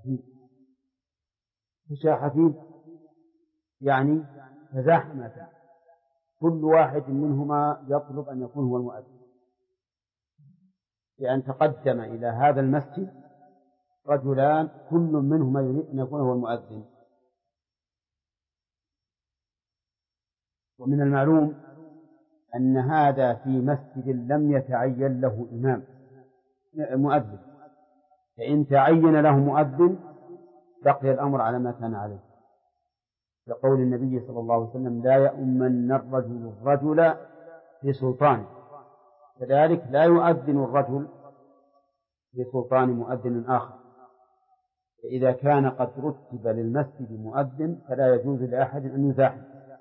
حفيظ. مشى حفيظ يعني تزاحمتا، كل واحد منهما يطلب أن يكون هو المؤذن، لأن تقدم إلى هذا المسجد رجلان كل منهما يريد أن يكون هو المؤذن. ومن المعلوم أن هذا في مسجد لم يتعين له إمام مؤذن، فإن تعين له مؤذن بقي الأمر على ما كان عليه، لقول النبي صلى الله عليه وسلم: لا يؤمن الرجل في سلطانه، كذلك لا يؤذن الرجل في سلطان مؤذن آخر. فإذا كان قد رتب للمسجد مؤذن فلا يجوز لأحد أن يزاحم،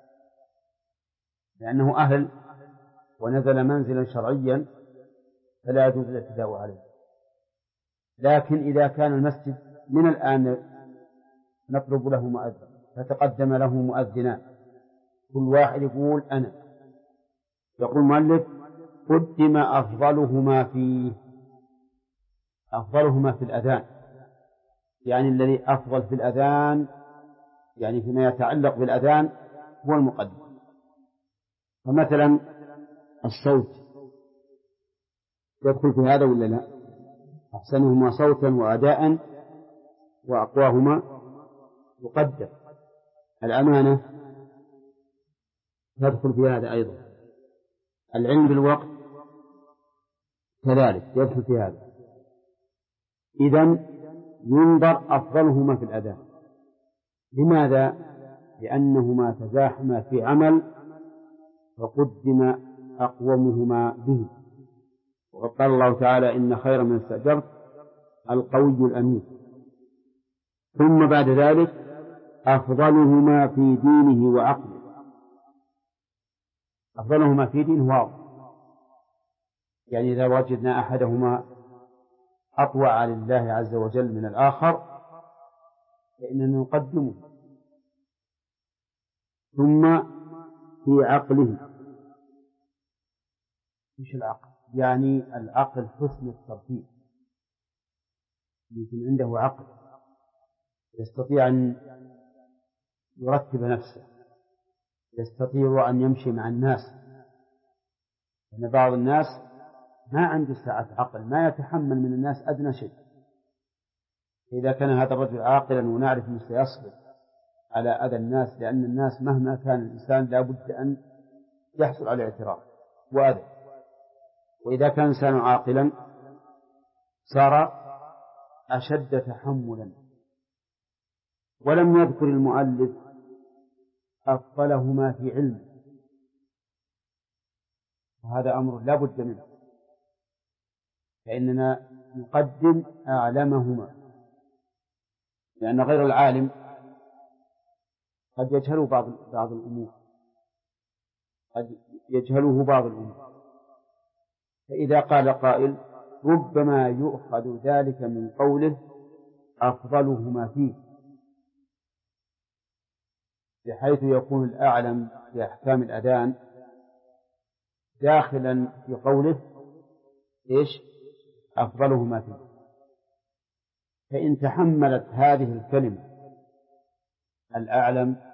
لأنه أهل ونزل منزلا شرعيا فلا يجوز الاعتداء عليه. لكن إذا كان المسجد من الآن نطلب له مؤذن، فتقدم له مؤذنان كل واحد يقول أنا، يقول المؤلف: قدم أفضلهما في الأذان، يعني الذي أفضل في الأذان يعني فيما يتعلق بالأذان هو المقدم. فمثلا الصوت يدخل في هذا ولا لا؟ أحسنهما صوتا وأداء وأقواهما يقدم. الأمانة يدخل في هذا أيضا. العلم بالوقت كذلك يدخل في هذا. إذن ينظر أفضلهما في الأذان. لماذا؟ لأنهما تزاحما في عمل فقدم أقومهما به. وقد قال الله تعالى: إن خير من استأجرت القوي الأمين. ثم بعد ذلك أفضلهما في دينه وعقله. أفضلهما في دينه وعقله، يعني إذا وجدنا أحدهما أطوع لله عز وجل من الآخر فإننا نقدمه. ثم في عقله. مش العقل، يعني العقل حسن الترتيب، يمكن عنده عقل يستطيع أن يرتب نفسه، يستطيع أن يمشي مع الناس، لأن بعض الناس ما عنده سعة عقل، ما يتحمل من الناس أدنى شيء. إذا كان هذا الرجل عاقلا ونعرف أنه سيصبر على أذى الناس، لأن الناس مهما كان الإنسان لا بد أن يحصل على اعتراض وأذى. وإذا كان إنسان عاقلا صار أشد تحملا. ولم يذكر المؤلف أفضلهما في علم، وهذا أمر لا بد منه، فإننا نقدم أعلمهما، لأن غير العالم قد يجهله بعض الأمور، قد يجهله بعض الأمور. فإذا قال قائل: ربما يؤخذ ذلك من قوله أفضلهما فيه، بحيث يكون الأعلم في أحكام الأذان داخلا في قوله إيش؟ أفضلهما فيه. فإن تحملت هذه الكلمة الأعلم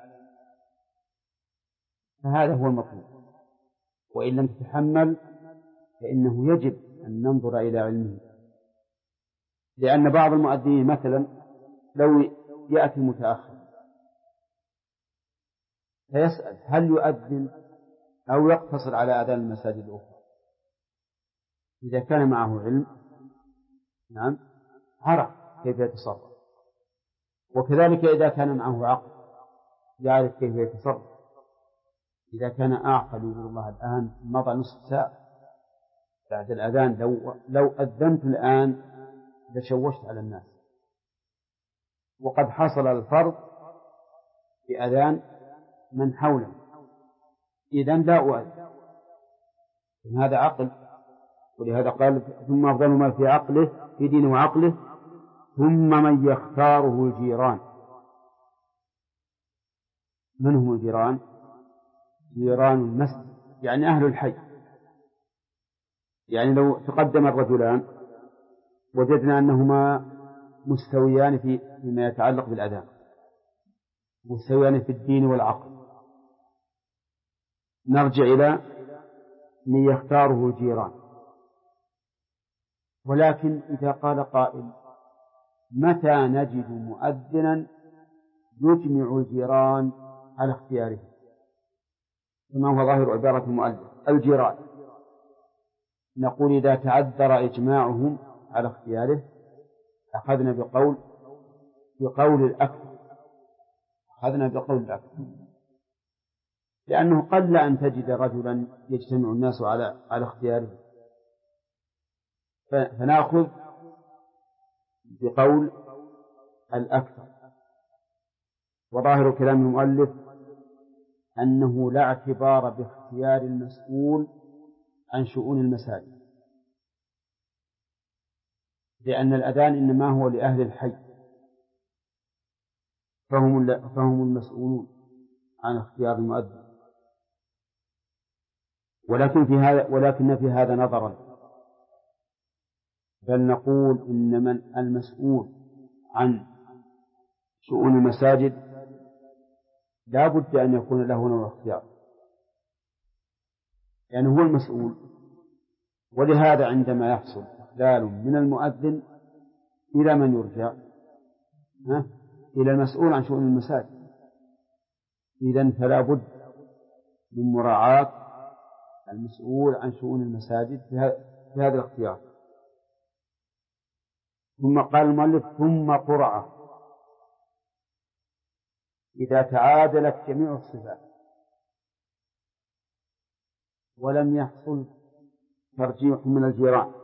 فهذا هو المطلوب، وإن لم تتحمل فإنه يجب أن ننظر إلى علمه. لأن بعض المؤذنين مثلا لو يأتي متأخر فيسأل: هل يؤذن أو يقتصر على أذان المساجد الأخرى؟ إذا كان معه علم نعم عرف كيف يتصرف، وكذلك إذا كان معه عقل يعرف كيف يتصرف. إذا كان أعقل يقول: الله الآن مضى نصف ساعة بعد الأذان، لو أذنت الآن لشوشت على الناس، وقد حصل الفرض بأذان من حوله، إذن لا أؤذن. هذا عقل. ولهذا قال: ثم أفضل ما في عقله في دينه وعقله ثم من يختاره الجيران. من هم الجيران؟ جيران المسجد، يعني أهل الحي. يعني لو تقدم الرجلان وجدنا أنهما مستويان فيما يتعلق بالأذان، مستويان في الدين والعقل. نرجع إلى من يختاره الجيران. ولكن إذا قال قائل متى نجد مؤذنا يجمع الجيران على اختياره، كما هو ظاهر عبارة المؤلف الجيران، نقول إذا تعذر إجماعهم على اختياره أخذنا بقول الأكثر، لأنه قل أن تجد رجلا يجتمع الناس على اختياره، فنأخذ بقول الأكثر. وظاهر كلام المؤلف أنه لا اعتبار باختيار المسؤول عن شؤون المساجد، لأن الأذان إنما هو لأهل الحي، فهم المسؤولون عن اختيار المؤذن. ولكن في هذا نظرا، بل نقول إن من المسؤول عن شؤون المساجد لا بد أن يكون له نوع اختيار، يعني هو المسؤول. ولهذا عندما يحصل إخلال من المؤذن إلى من يرجع؟ إلى المسؤول عن شؤون المساجد. إذن فلا بد من مراعاة المسؤول عن شؤون المساجد في هذا الاختيار. ثم قال المؤلف ثم قرعة إذا تعادلت جميع الصفات ولم يحصل ترجيح من الجيران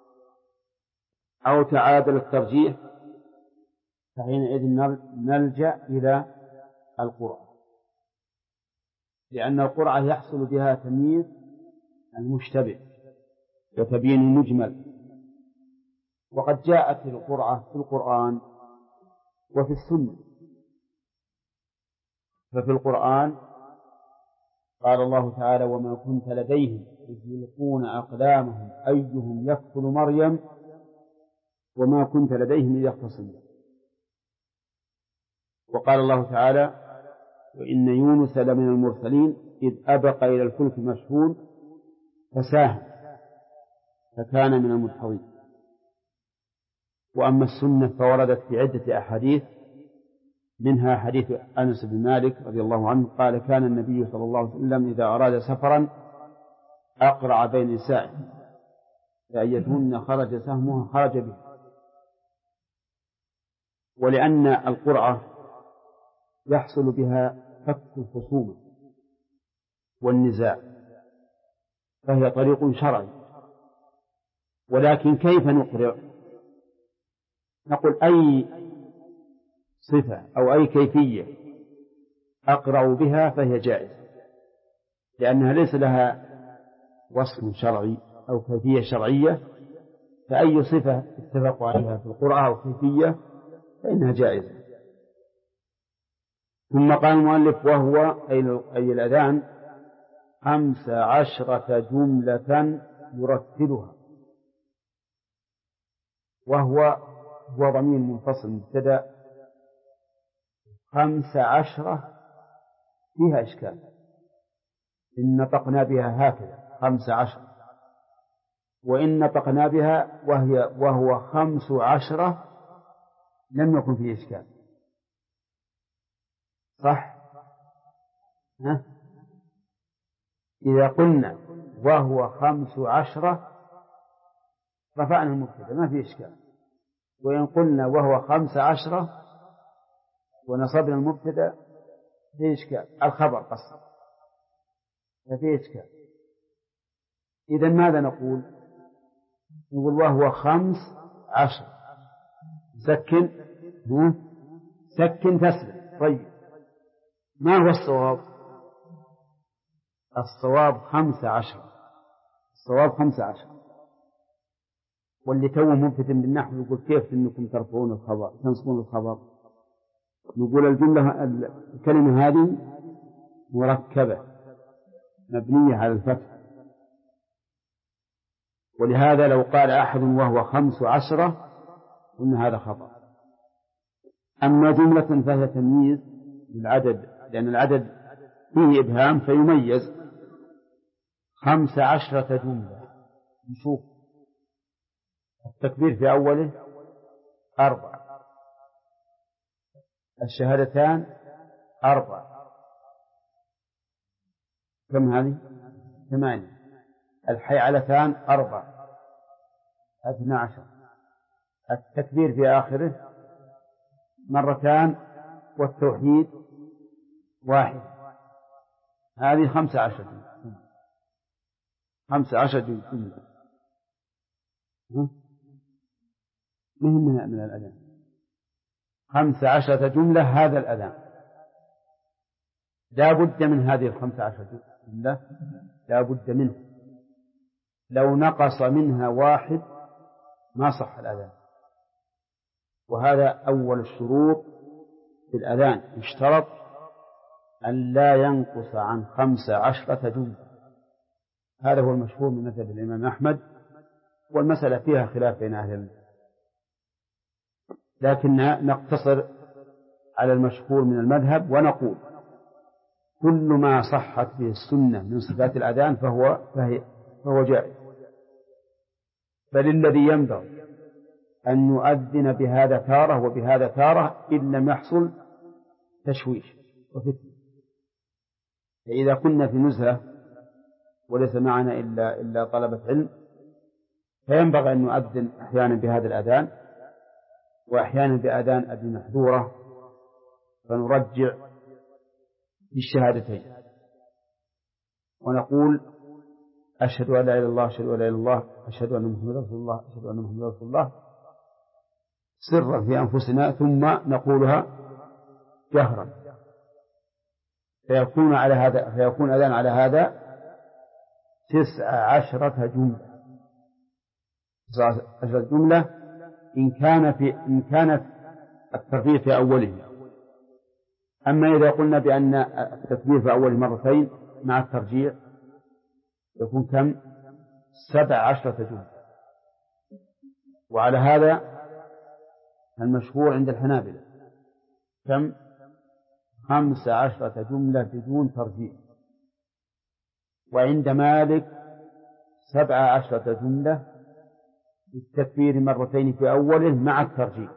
أو تعادل الترجيح، فحينئذ نلجأ إلى القرعة، لأن القرعة يحصل بها تمييز المشتبه وتبيين المجمل. وقد جاءت القرعة في القرآن وفي السنة. ففي القرآن قال الله تعالى وما كنت لديهم إذ يلقون أقلامهم أيهم يكفل مريم وما كنت لديهم إذ يختصمون. وقال الله تعالى وإن يونس لمن المرسلين إذ أبق إلى الفلك المشحون فساهم فكان من المدحضين. وأما السنة فوردت في عدة أحاديث، منها حديث أنس بن مالك رضي الله عنه قال كان النبي صلى الله عليه وسلم إذا أراد سفرا أقرع بين نسائه فأيتهن خرج سهمها خرج به. ولأن القرعة يحصل بها فك الخصومة والنزاع، فهي طريق شرعي. ولكن كيف نقرع؟ نقول أي صفة أو أي كيفية أقرع بها فهي جائزة، لأنها ليس لها وصف شرعي أو كيفية شرعية، فأي صفة اتفقوا عليها في القرعة أو كيفية فإنها جائزة. ثم قال المؤلف وهو أي الأذان 15 جملة يرتلها، وهو ضمير منفصل مبتدأ. 15 فيها إشكال، إن نطقنا بها هكذا 15، وإن نطقنا بها وهو 15 لم يكن فيه إشكال، صح؟ إذا قلنا وهو 15 رفعنا المبتدأ ما فيه إشكال، وإن قلنا وهو 15 ونصبنا المبتدأ فيه إشكال، الخبر قصر فيه إشكال. إذن ماذا نقول؟ نقول وهو 15 سكن تسلم. طيب ما هو الصواب؟ الصواب 15، الصواب 15. واللي توه مبتدئ بالنحو يقول كيف إنكم ترفعون الخبر تنصبون الخبر؟ نقول الكلمة هذه مركبة مبنية على الفتح، ولهذا لو قال أحد وهو 15 قلنا هذا خطأ، أما جملة فهي تمييز للعدد، لأن العدد فيه إبهام فيميز. 15 جملة. نشوف التكبير في أوله 4، الشهادتان 4، كم هذه؟ 8، الحيعلتان 4، 12، التكبير في آخره 2 والتوحيد 1. هذه 15 جملة. 15 جملة من الأذان. 15 جملة هذا الأذان. لا بد من هذه 15 جملة، لا بد منه. لو نقص منها واحد ما صح الأذان، وهذا أول الشروط في الأذان. اشترط أن لا ينقص عن 15 جملة. هذا هو المشهور من مذهب الإمام أحمد، والمسألة فيها خلاف بين أهل العلم، لكن نقتصر على المشهور من المذهب ونقول كل ما صحت به السنة من صفات الأذان فهو جائز. بل الذي ينبغي أن نؤذن بهذا تارة وبهذا تارة إن لم يحصل تشويش وفتنة. فإذا كنا في نزهة وليس معنا إلا طلبة علم، فينبغي أن نؤذن أحيانا بهذا الأذان وأحيانا بأذان أبي محذورة، فنرجع بالشهادتين ونقول أشهد أن لا إله إلا الله، أشهد أن لا إله إلا الله، أشهد أن محمدا رسول الله، أشهد أن محمدا رسول الله، سرا في أنفسنا، ثم نقولها جهرا، فيكون أذان على هذا 19 جملة. 19 جملة إن كانت الترتيب في أوله. أما إذا قلنا بأن التكبير في أول مرتين مع الترجيع يكون كم؟ 17 جملة. وعلى هذا المشهور عند الحنابلة كم؟ 15 جملة بدون ترجيع. وعند مالك 17 جملة بالتكبير مرتين في أوله مع الترجيع.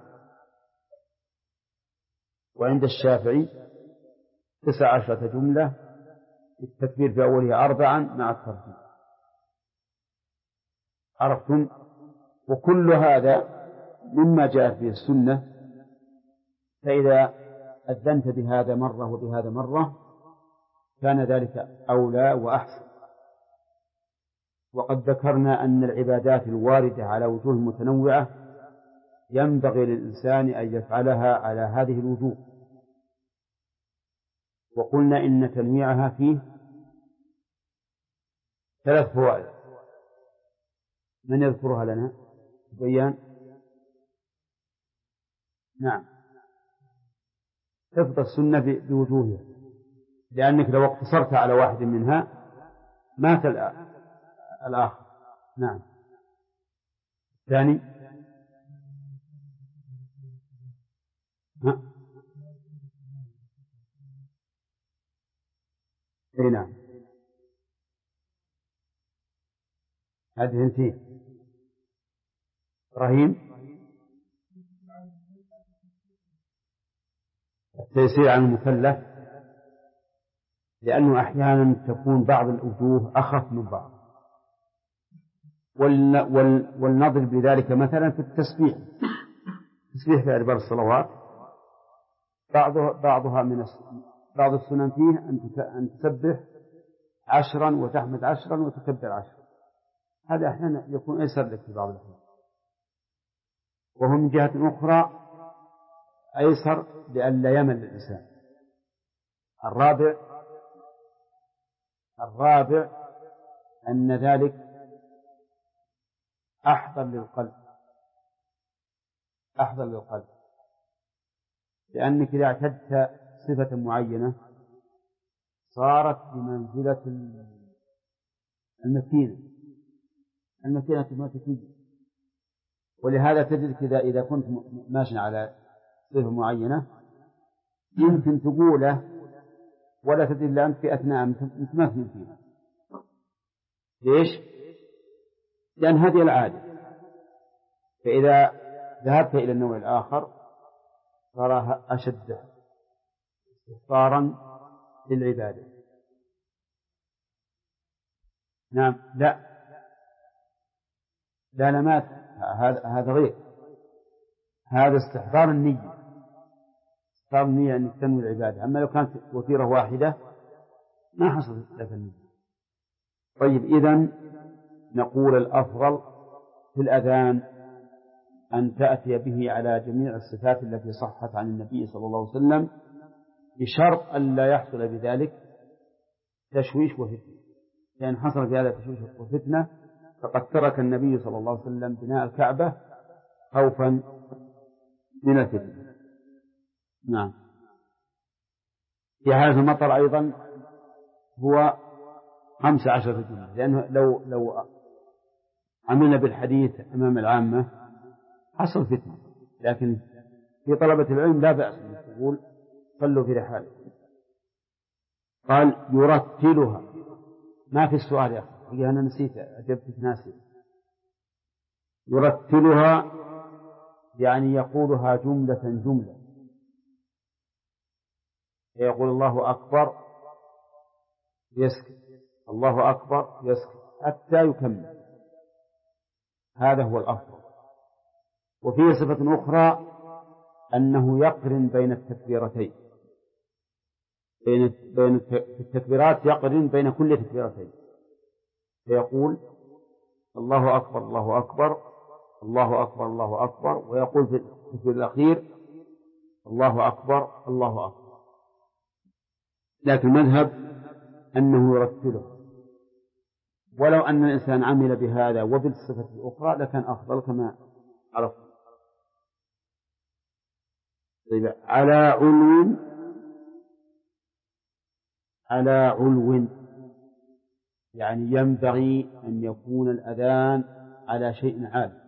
وعند الشافعي 19 جملة بالتكبير في أوله 4 مع الترجيع. عرفتم؟ وكل هذا مما جاءت به السنة. فإذا أذنت بهذا مرة وبهذا مرة كان ذلك أولى وأحسن. وقد ذكرنا أن العبادات الواردة على وجوه متنوعة ينبغي للإنسان أن يفعلها على هذه الوجوه، وقلنا إن تنويعها فيه 3 فوائد. من يذكرها لنا؟ بيان. نعم، حفظ السنة بوجوهها، لأنك لو اقتصرت على واحد منها مات الآخر. نعم. ثاني، اي نعم، هذه انتهي. إبراهيم، التيسير على المكلف، لأنه أحيانا تكون بعض الوجوه أخف من بعض، ولنضرب بذلك مثلا في التسبيح. التسبيح في أدبار الصلوات بعض السنن فيه أن تسبح 10 وتحمد 10 وتكبر 10. هذا أحيانا يكون أيسر لك في بعض الأحيان، وهو من جهة أخرى أيسر لئلا يمل الإنسان. الرابع أن ذلك أحضر للقلب، لأنك إذا اعتدت صفة معينة صارت بمنزلة المكينة ما تكيد. ولهذا تجد إذا كنت ماشي على صفة معينة يمكن تقوله ولا تدري إلا أنت في أثناء متمثل فيها. ليش؟ لأن هذه العادة. فإذا ذهبت إلى النوع الآخر صار أشد استغفارا للعبادة. نعم. لا لمات، هذا غير، هذا استحضار النية، استحضار النية أن تنوي العبادة. أما لو كانت وتيرة واحدة ما حصلت لك النية. طيب، إذن نقول الأفضل في الأذان أن تأتي به على جميع الصفات التي صحت عن النبي صلى الله عليه وسلم، بشرط أن لا يحصل بذلك تشويش وفتنة، لأن حصل في هذا تشويش وفتنة فقد ترك النبي صلى الله عليه وسلم بناء الكعبة خوفا من الفتنة. نعم. في هذا المطر أيضا هو 15 جملة، لأنه لو عملنا بالحديث أمام العامة حصل فتنة، لكن في طلبة العلم لا بأس أن تقول صلوا في رحالكم. قال يرتلها، ما في السؤال يا أخي، أنا نسيت، أجبتك ناسي. يرتلها يعني يقولها جملة جملة، يقول الله أكبر يسكت، الله أكبر يسكت حتى يكمل، هذا هو الأفضل. وفيه صفة أخرى أنه يقرن بين التكبيرتين، بين التكبيرات يقرن بين كل تكبيرتين، فيقول الله أكبر الله أكبر الله أكبر الله أكبر، ويقول في التكبير الأخير الله أكبر الله أكبر. لكن المذهب أنه يرتله، ولو أن الإنسان عمل بهذا وبالصفة الأخرى لكان أفضل كما عرفت. طيب، على علو يعني ينبغي أن يكون الأذان على شيء عالي،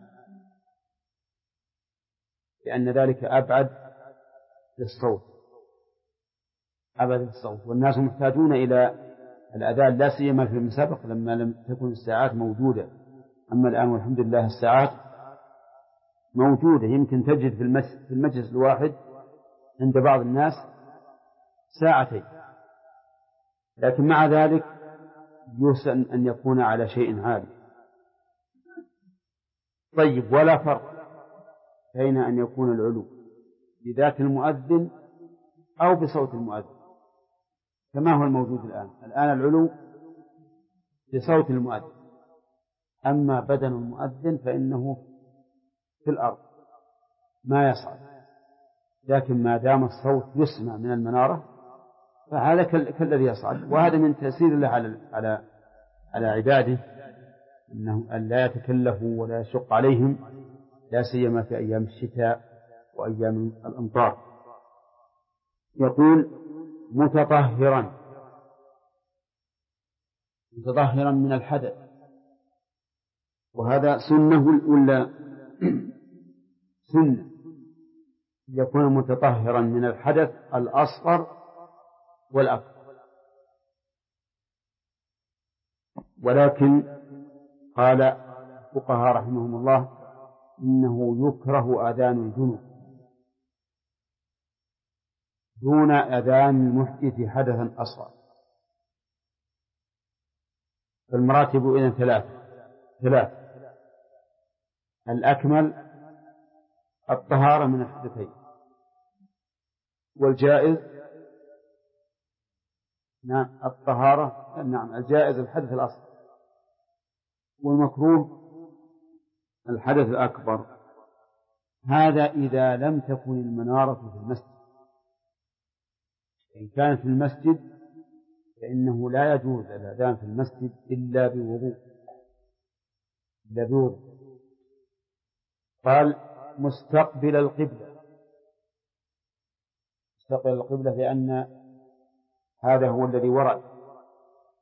لأن ذلك أبعد للصوت، أبعد للصوت، والناس محتاجون إلى الأذان لا سيما في المسابق لما لم تكن الساعات موجودة. أما الآن والحمد لله الساعات موجودة، يمكن تجد في المجلس الواحد عند بعض الناس ساعتين، لكن مع ذلك يحسن أن يكون على شيء عالي. طيب، ولا فرق بين أن يكون العلو بذات المؤذن أو بصوت المؤذن كما هو الموجود الآن العلو بصوت المؤذن، أما بدن المؤذن فإنه في الأرض ما يصعد، لكن ما دام الصوت يسمع من المنارة فهذا كالذي يصعد. وهذا من تأثير الله على عباده، أنه أن لا يتكلفوا ولا يشق عليهم، لا سيما في أيام الشتاء وأيام الأمطار. يقول متطهرا من الحدث، وهذا سنة ولا سنة يكون متطهرا من الحدث الأصغر والأكبر. ولكن قال الفقهاء رحمهم الله إنه يكره أذان الجنوب دون أذان المحدث حدثا أصغر. فالمراتب إذن ثلاث. الأكمل الطهارة من الحدثين، والجائز الجائز الحدث الأصغر، والمكروه الحدث الأكبر. هذا إذا لم تكن المنارة في المسجد. إن كانت في المسجد فإنه لا يجوز الأذان في المسجد إلا بوضوء. قال مستقبل القبلة لأن هذا هو الذي ورد،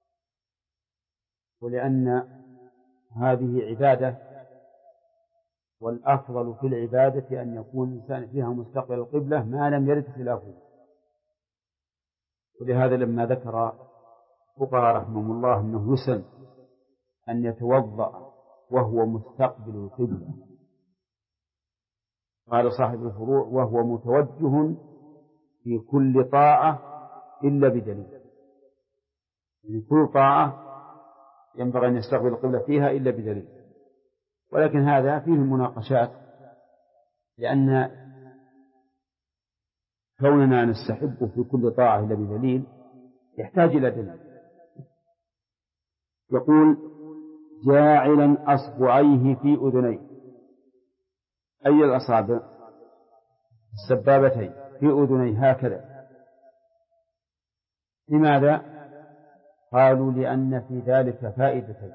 ولأن هذه عبادة والأفضل في العبادة أن يكون الإنسان فيها مستقبل القبلة ما لم يرد خلافه. ولهذا لما ذكر الفقهاء رحمهم الله أنه يسن أن يتوضأ وهو مستقبل القبلة، قال صاحب الفروع: وهو متوجه في كل طاعة إلا بدليل. يعني كل طاعة ينبغي أن يستقبل القبلة فيها إلا بدليل. ولكن هذا فيه مناقشات، لأن كوننا نستحب في كل طاعة إلا بدليل يحتاج إلى دليل. يقول: جاعلا أصبعيه في أذنيه. أي الأصابع؟ السبابتين في أذنيه هكذا. لماذا؟ قالوا: لأن في ذلك فائدتين.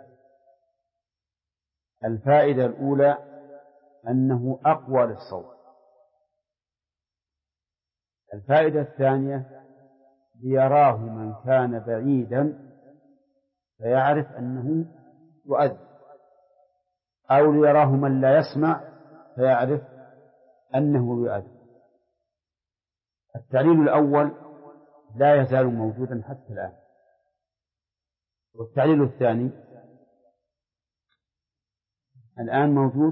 الفائدة الأولى أنه أقوى للصوت. الفائدة الثانية ليراه من كان بعيدا فيعرف أنه يؤذن، أو ليراه من لا يسمع فيعرف أنه يؤذن. التعليل الأول لا يزال موجودا حتى الآن. والتعليل الثاني الآن موجود.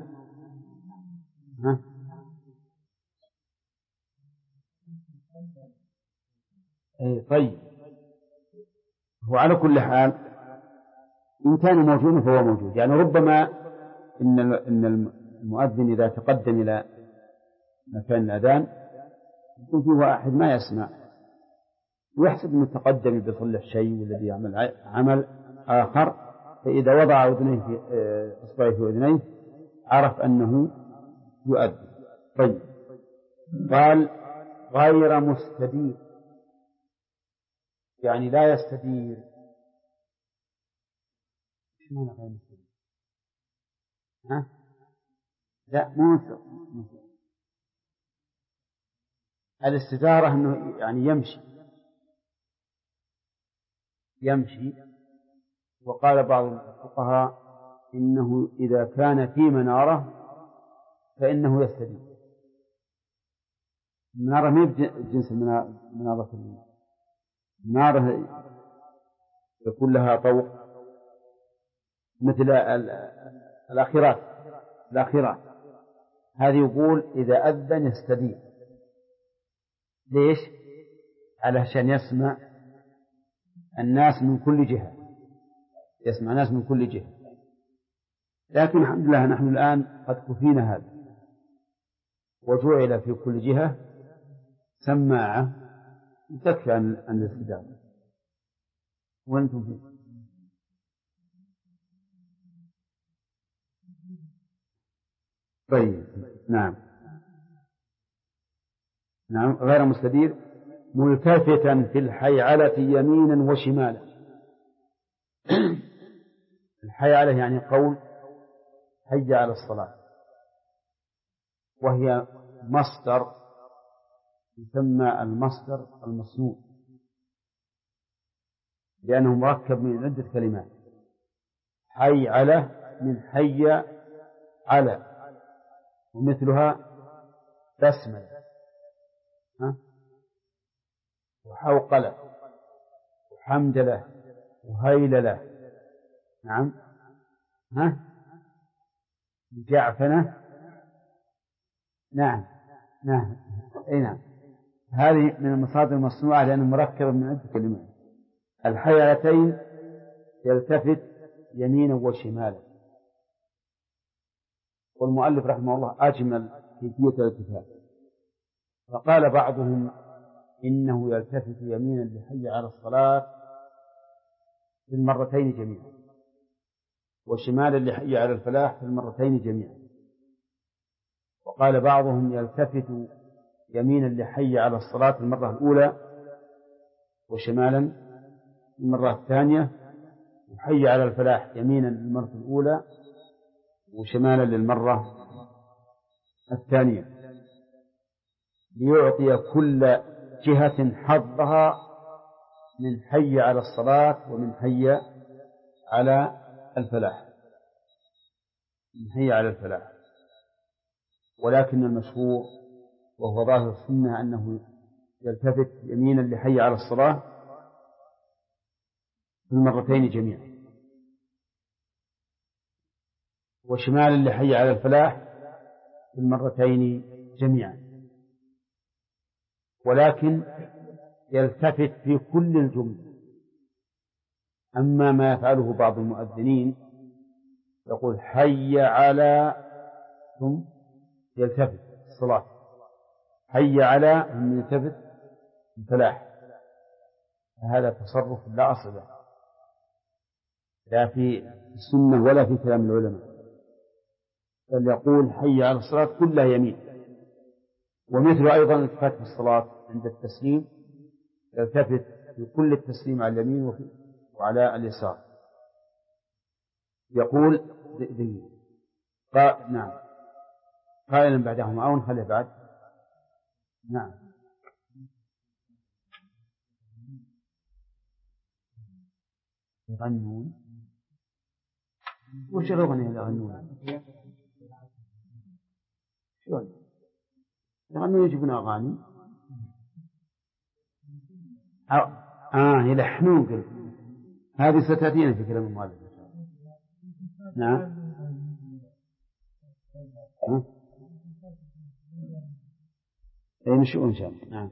طيب، هو على كل حال إن كان موجودا فهو موجود. يعني ربما إن المؤذن إذا تقدم إلى مكان الأذان يكون فيه واحد ما يسمع ويحسب أنه تقدم بيصلح شيء والذي يعمل عمل آخر، فإذا وضع أذنيه في إصبعه في أذنيه عرف أنه يؤذن. طيب، قال: غير مستدير، يعني لا يستدير. ايش معنى غير مستدير؟ لا، مو الاستدارة أنه يعني يمشي. وقال بعض الفقهاء إنه إذا كان في منارة فإنه يستدير. المنارة ما بجنس منارة المنارة يكون لها طوق مثل الآخرات. هذه يقول إذا أذن يستدير. ليش؟ علشان يسمع الناس من كل جهة، يسمع ناس من كل جهة. لكن الحمد لله نحن الآن قد كفينا هذا، وجعل في كل جهة سماعة تكفي عن الاستدامة. وأنتم فيه. طيب، نعم غير مستدير، ملتفتا في الحيعلة يمينا وشمالا. الحيعلة يعني قول حي على الصلاة، وهي مصدر يسمى المصدر المصنوع، لأنه مركب من عدة كلمات. حي على من حي على، ومثلها بسملة وحوقلة وحمدلة وهيللة. نعم. جعفنة. نعم. أي نعم. هذه من المصادر المصنوعة لأنها مركبة من عدة كلمات. الحيعلتين يلتفت يمينا وشمالا. والمؤلف رحمه الله أجمل كيفية الالتفات، فقال بعضهم إنه يلتفت يمينا لحي على الصلاة في المرتين جميعا، وشمالا لحي على الفلاح في المرتين جميعا. وقال بعضهم يلتفت يمينا لحي على الصلاة المرة الأولى، وشمالا المرة الثانية، وحي على الفلاح يمينا للمرة الأولى وشمالا للمرة الثانية، ليعطي كل جهة حظها من حي على الصلاة ومن حي على الفلاح. ولكن المشهور وهو ظاهر السنة أنه يلتفت يمينا لحي على الصلاة في المرتين جميعا، وشمالا لحي على الفلاح في المرتين جميعا، ولكن يلتفت في كل الجملة. أما ما يفعله بعض المؤذنين يقول حي على، ثم يلتفت الصلاة، حي على ثم يلتفت الفلاح، هذا تصرف لا أصل له لا في السنة ولا في كلام العلماء، بل يقول حي على الصلاة كلها يمين. ومثل أيضا الالتفات في الصلاة عند التسليم، يلتفت في كل التسليم على اليمين وعلى اليسار. يقول نعم قائلا بعدهما أو نخليه بعد. نعم يغنون، وش الأغنية اللي يغنون؟ شلون يغنون؟ يجيبون أغاني يلحنون. قلت هذه ستأتينا في كلام المؤلف. نعم نشوف إن شاء الله. نعم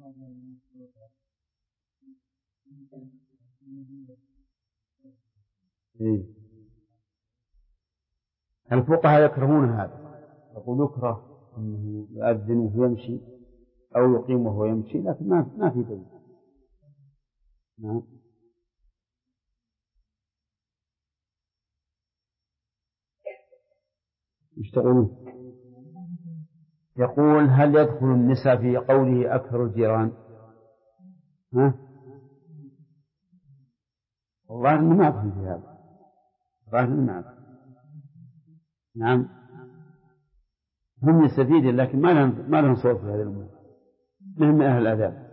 الفقهاء يكرهون هذا، يقول يكره أنه يؤذن وهو يمشي أو يقيم وهو يمشي، لكن ما في دليل. نعم يشتغلون. يقول هل يدخل النساء في قوله أكثر الجيران؟ والله أنه ما أفهم في هذا، والله أنه ما أفهم. نعم هم يستفيدون لكن ما لهم صوت في هذا الأمور، مهم من أهل الآداب.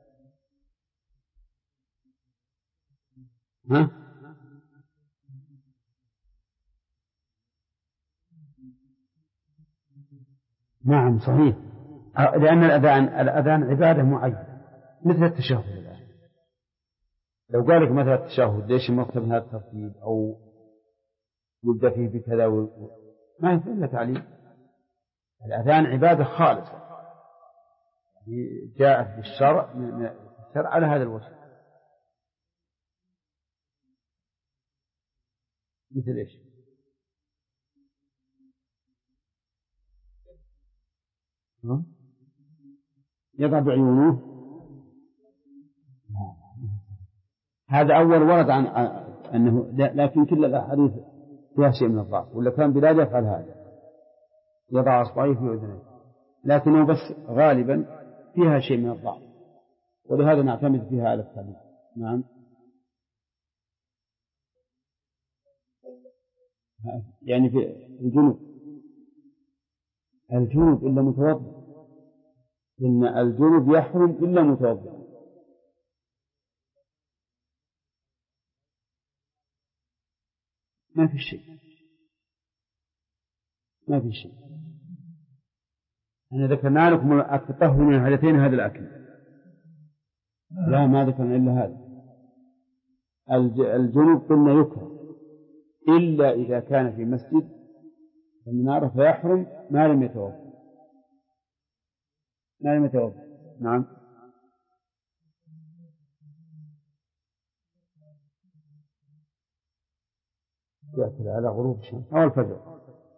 نعم صحيح، لأن الأذان عبادة معينة مثل التشهد الآن. لو قال لك مثلا التشهد ليش مكتب هذا الترتيب أو يبدأ فيه بكذا ما يفعل إلا تعليم. الأذان عبادة خالصة جاءت بالشرع من الشرع على هذا الوجه. مثل إيش؟ يضع بعيونه، هذا أول ورد عن أنه لكن كل الأحاديث فيها شيء من الضعف، ولا كان بلاد يفعل هذا يضع أصبعيه في أذنيه، لكنه بس غالبا فيها شيء من الضعف، ولهذا نعتمد فيها على التعليم. نعم يعني في الجنوب إلا متوضئ، إن الجنوب يحرم إلا متوضئ. ما في شيء، ما في شيء. أنا ذكرنا لكم التطهر من الحدثين هذا الأكل، لا ما ذكرنا إلا هذا. الجنوب قلنا يكره إلا إذا كان في مسجد المنارة فيحرم ما لم يتوضأ، ما لم يتوضأ. نعم يأكل على غروب الشمس أو الفجر.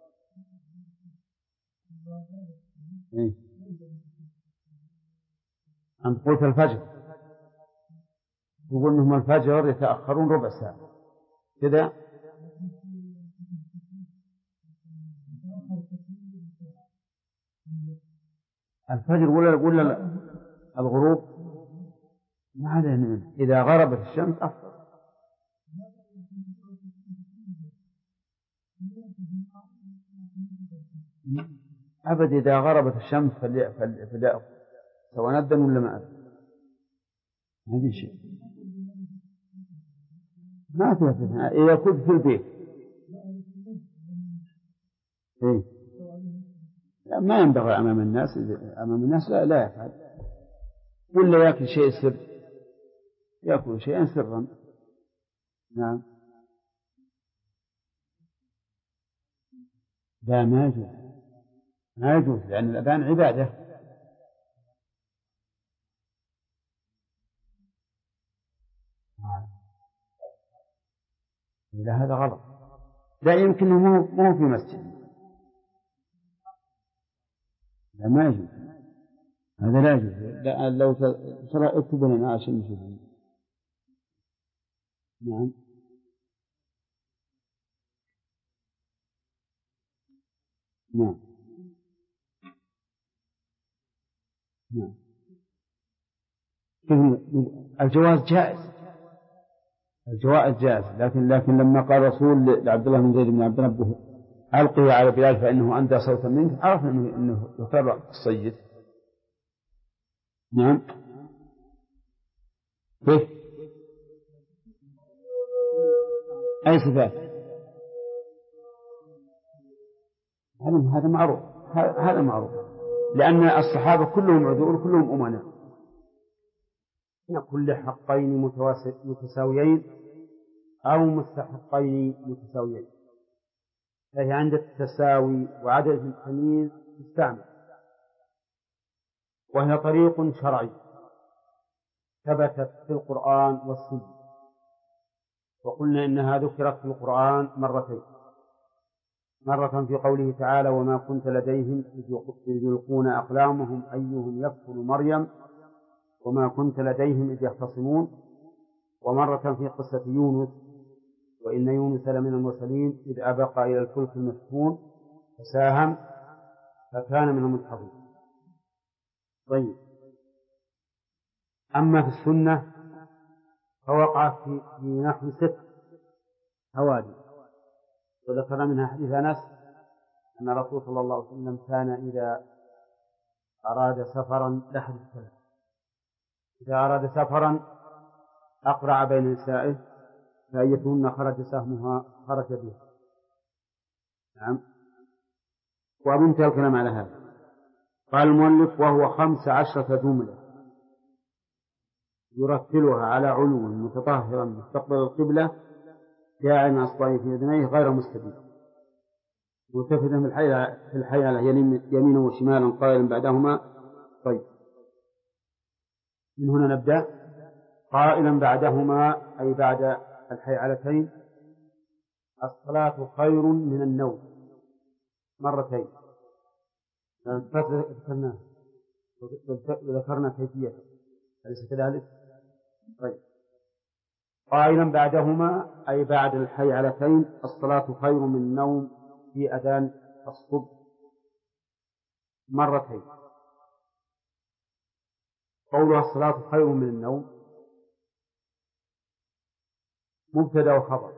أنت قلت الفجر، يقول أنهم الفجر يتأخرون ربع ساعة كذا. الفجر ولا الغروب ما عليه منه، إذا غربت الشمس أفضل. أبد إذا غربت الشمس فليأكل سواء أذن ولا ما أذن، ما في شيء، ما فيها فتنة إذا كنت في البيت. ما ينبغي أمام الناس، أمام الناس لا يفعل، ولا يأكل شيء سر، يأكل شيئا سرا. نعم. لا ما يجوز، ما يجوز، لأن الأذان عبادة. لا هذا غلط، لا يمكن، مو في مسجد، لا ما يجوز، هذا لا يجوز. لا لو ترى اكتب لنا عشان نشوف. نعم. نعم. نعم. الجواز جائز، الجواز جائز، لكن لما قال الرسول لعبد الله بن زيد بن عبد ربه ألقه على بلال فإنه أندى صوتا منه، عرف أنه يفرق الصيد. نعم. كيف؟ أي صفات؟ هذا معروف، هذا معروف، لأن الصحابة كلهم عدول، كلهم أمناء. كل حقين متساويين أو مستحقين متساويين، فهي عند التساوي وعدم التمييز تستعمل، وهي طريق شرعي ثبتت في القرآن والسنة. وقلنا إنها ذكرت في القرآن مرتين، مرة في قوله تعالى: وما كنت لديهم إذ يلقون أقلامهم أيهم يكفل مريم وما كنت لديهم إذ يختصمون. ومرة في قصة يونس: وإن يونس لمن المرسلين إذ أبق إلى الفلك المشحون فساهم فكان من المدحضين. طيب، أما في السنة فوقع في نحو 6 حوادث، وذكر منها حديث أنس أن الرسول صلى الله عليه وسلم كان إذا أراد سفرا لحد السلام، إذا أراد سفرا أقرع بين نسائه فأيتهن خرج سهمها خرج بها. نعم. ومنتهى الكلام على هذا. قال المؤلف: وهو 15 جملة يرتلها على علو متطهرا مستقبل القبلة جاعلا أصبعه في أذنيه غير مستديم ملتفتا في الحي على يمينه وشمالا قائلا بعدهما. طيب، من هنا نبدأ. قائلا بعدهما أي بعد الحيعلتين: الصلاة خير من النوم، مرتين، ذكرنا كيفيته، أليس كذلك؟ طيب. قائلا بعدهما أي بعد الحيعلتين: الصلاة خير من النوم، في أذان الصبح، مرتين. قولها الصلاة خير من النوم مبتدأ وخبر،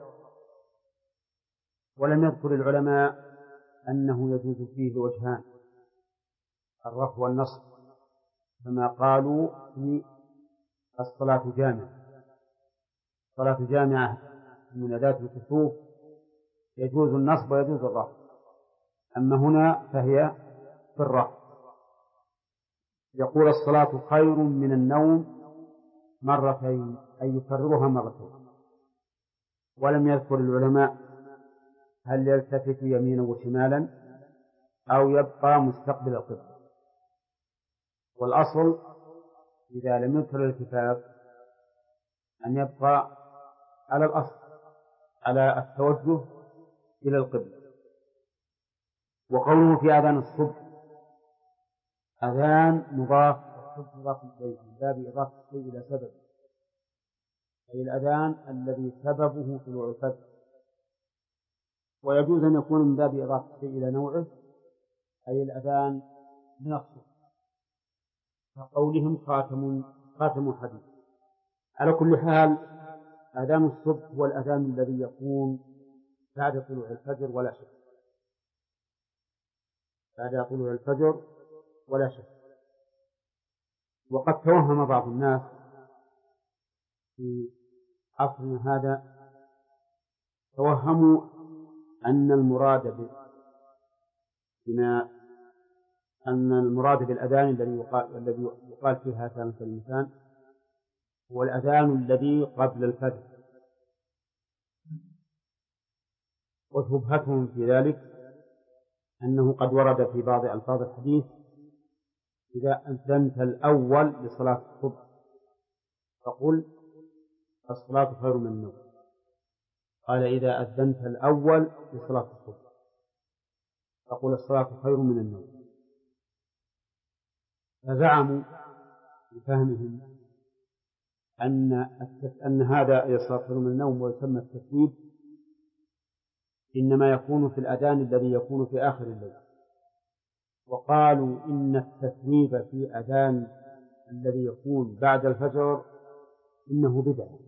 ولم يذكر العلماء أنه يجوز فيه وجهان: الرفع والنصب، كما قالوا في الصلاة جامعة. الصلاة جامعة من أداة الكسوف يجوز النصب ويجوز الرفع، أما هنا فهي في الرفع. يقول الصلاة خير من النوم مرتين، أي يكررها مرتين. ولم يذكر العلماء هل يلتفت يمينا وشمالا أو يبقى مستقبل القبلة. والأصل إذا لم يذكر الالتفات أن يبقى على الأصل، على التوجه إلى القبلة. وقوله في أذان الصبح: أذان مضاف والصبح مضاف إليه، من باب إضافة الشيء إلى سبب، أي الأذان الذي سببه طلوع الفجر. ويجوز أن يكون من باب إضافة الشيء إلى نوعه، أي الأذان من الصبح، كقولهم خاتم حديث. على كل حال، أذان الصبح هو الأذان الذي يكون بعد طلوع الفجر ولا شك، بعد طلوع الفجر ولا شك. وقد توهم بعض الناس في عصرنا هذا، توهموا أن المراد بما أن المراد بالأذان الذي يقال فيه هاتان الكلمتان هو الأذان الذي قبل الفجر. وشبهتهم في ذلك أنه قد ورد في بعض ألفاظ الحديث إذا أذنت الأول لصلاة الصبح فقل الصلاة خير من النوم. قال إذا أذنت الأول لصلاة الصبح فقل الصلاة خير من النوم. فزعموا بفهمهم أن هذا الصلاة خير من النوم ويسمى التثويب إنما يكون في الأذان الذي يكون في آخر الليل، وقالوا إن التثويب في أذان الذي يكون بعد الفجر إنه بدعة،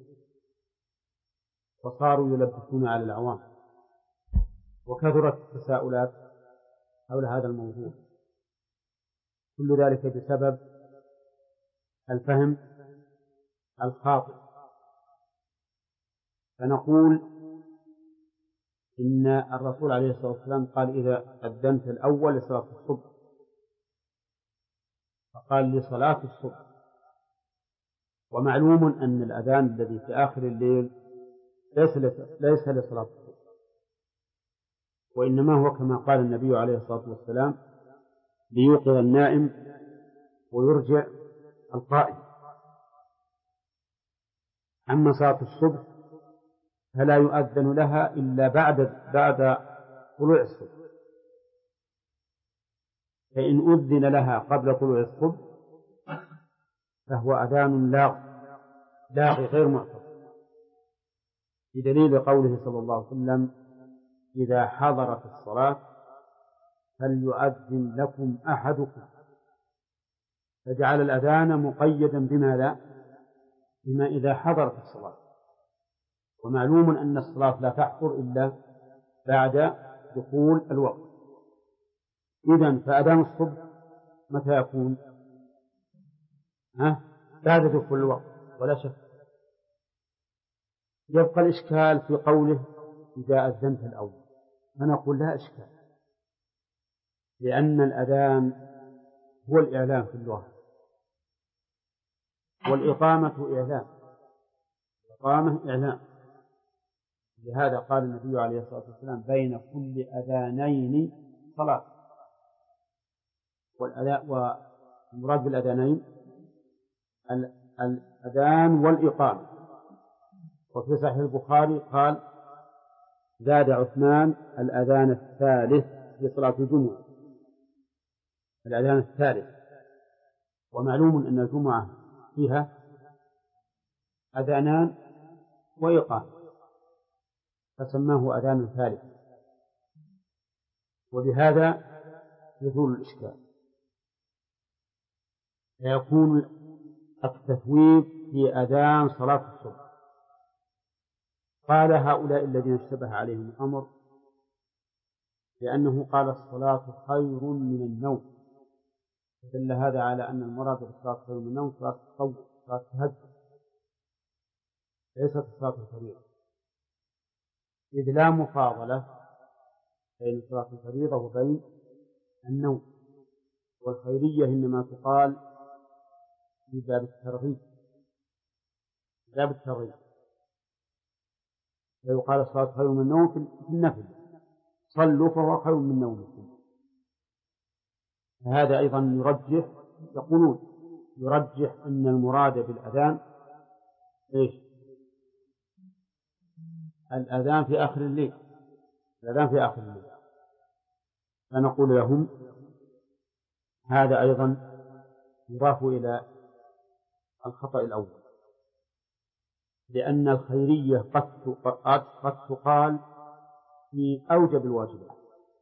وصاروا يلبسون على العوام، وكثرت التساؤلات حول هذا الموضوع، كل ذلك بسبب الفهم الخاطئ. فنقول إن الرسول عليه الصلاة والسلام قال إذا أذنت الأول لصلاة الصبح فقال لصلاة الصبح، ومعلوم أن الأذان الذي في آخر الليل ليس لصلاة الصبح، وإنما هو كما قال النبي عليه الصلاة والسلام ليوقظ النائم ويرجع القائم. أما صلاة الصبح فلا يؤذن لها إلا بعد طلوع الصبح، فإن أذن لها قبل طلوع الصبح فهو أذان لاغي غير معتبر، بدليل قوله صلى الله عليه وسلم إذا حضرت الصلاة فليؤذن لكم أحدكم، فجعل الأذان مقيدا بما إذا حضرت الصلاة، ومعلوم أن الصلاة لا تحضر إلا بعد دخول الوقت. إذن فأذان الصبح متى يكون؟ بعد دخول الوقت ولا شك. يبقى الإشكال في قوله إذا أذنت الأول، فنقول لا إشكال، لأن الأذان هو الإعلام في اللغة، والإقامة إعلام. لهذا قال النبي عليه الصلاة والسلام بين كل أذانين صلاة. والمراد بالأذانين الأذان والإقامة. وفي صحيح البخاري قال زاد عثمان الأذان الثالث لصلاة الجمعة، الأذان الثالث، ومعلوم أن الجمعة فيها أذانان وإقامة فسماه أذان ثالث، وبهذا يزول الإشكال، فيكون التثويب في أذان صلاة الصبح. قال هؤلاء الذين اشتبه عليهم الأمر لأنه قال الصلاة خير من النوم، فدل هذا على أن المراد بالصلاة خير من النوم صلاة التطوع، صلاة التهجد، ليست الصلاة الفريضة، إذ لا مفاضلة بين صلاة الفريضة وبين النوم. والخيرية إنما تقال في باب الترغيب، فيقال الصلاة خير من النوم في النفل، صلوا فهو خير من نومكم. فهذا أيضا يرجح أن المراد بالأذان الأذان في آخر الليل، فنقول لهم هذا أيضا يضاف إلى الخطأ الأول، لأن الخيرية قد تقال في أوجب الواجبات،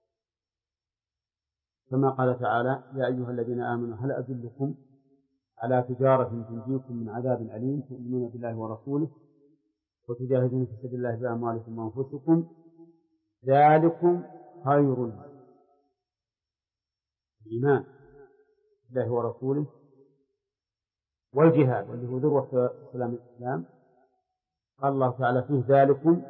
كما قال تعالى يا أيها الذين آمنوا هل أدلكم على تجارة تنجيكم من عذاب أليم تؤمنون بالله ورسوله وتجاهدون في سبيل الله بأموالكم وأنفسكم ذلكم خير لكم. الإيمان بالله ورسوله والجهاد اللي هو ذروة سلام الإسلام، قال الله تعالى فيه ذلكم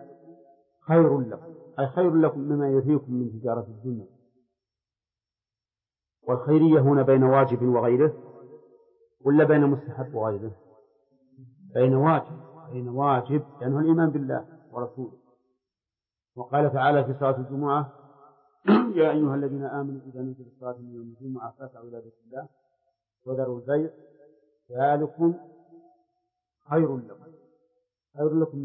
خير لكم، أي خير لكم مما يريكم من تجارة الدنيا. والخيرية هنا بين واجب وغيره ولا بين مستحب وغيره؟ بين واجب لأنه الإيمان بالله ورسوله. وقال تعالى في صلاة الجمعة يا أيها الذين آمنوا إذا نودي للصلاة من يوم الجمعة فاسعوا إلى ذكر الله وذروا البيع ذلكم خير لكم. خير لكم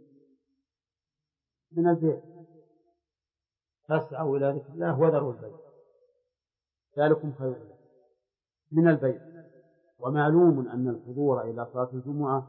من البيع، فاسعوا إلى ذكر الله وذروا البيع ذلكم خير لكم من البيع. ومعلوم أن الحضور إلى صلاة الجمعة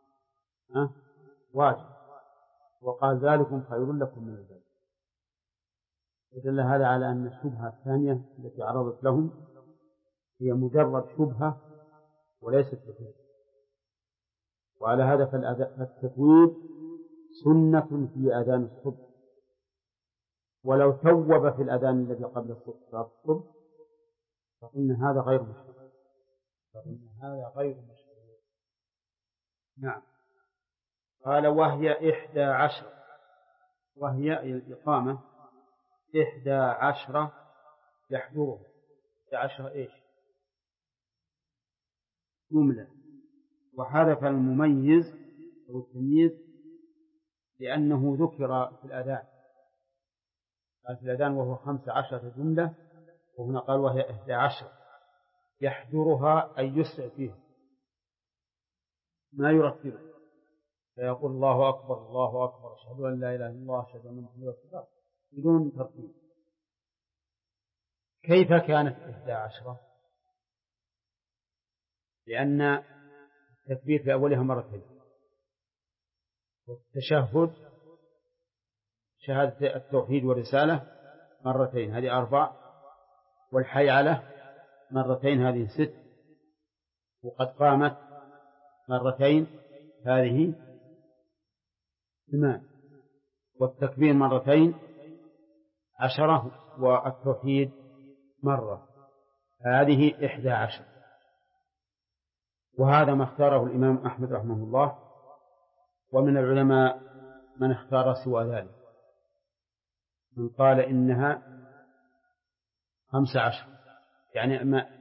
واجب، وقال ذلكم خير لكم من البيع، ودل هذا على أن الشبهة الثانية التي عرضت لهم هي مجرد شبهة وليست بحجة. وعلى هذا فالتثويب سنة في أذان الصبح، ولو ثوب في الأذان الذي قبل الصبح فإن هذا غير مشروع. نعم. قال وهي 11، وهي الإقامة 11 يحضره. 11 إيش؟ جملة، وحذف المميز أو التمييز لأنه ذكر في الأذان. قال في الأذان وهو 15 جملة، وهنا قال وهي 11 يحضرها أي يسرع فيها ما يرتبه، فيقول الله أكبر الله أكبر أشهد أن لا إله إلا الله أشهد أن محمدا رسول الله بدون ترتيب. كيف كانت 11؟ لأن التكبير في أولها مرتين، والتشهد شهادة التوحيد والرسالة مرتين هذه 4، والحي على مرتين هذه 6، وقد قامت مرتين هذه 8، والتكبير مرتين 10، والتوحيد مرة، هذه 11. وهذا ما اختاره الإمام أحمد رحمه الله، ومن العلماء من اختار سوى ذلك، من قال إنها 15، يعني ما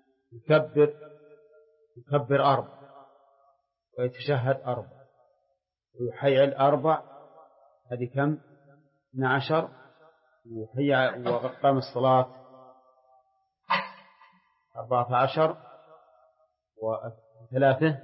يكبر 4 ويتشهد 4 ويحيي 4، هذه كم؟ 12، وقام الصلاة 14 و3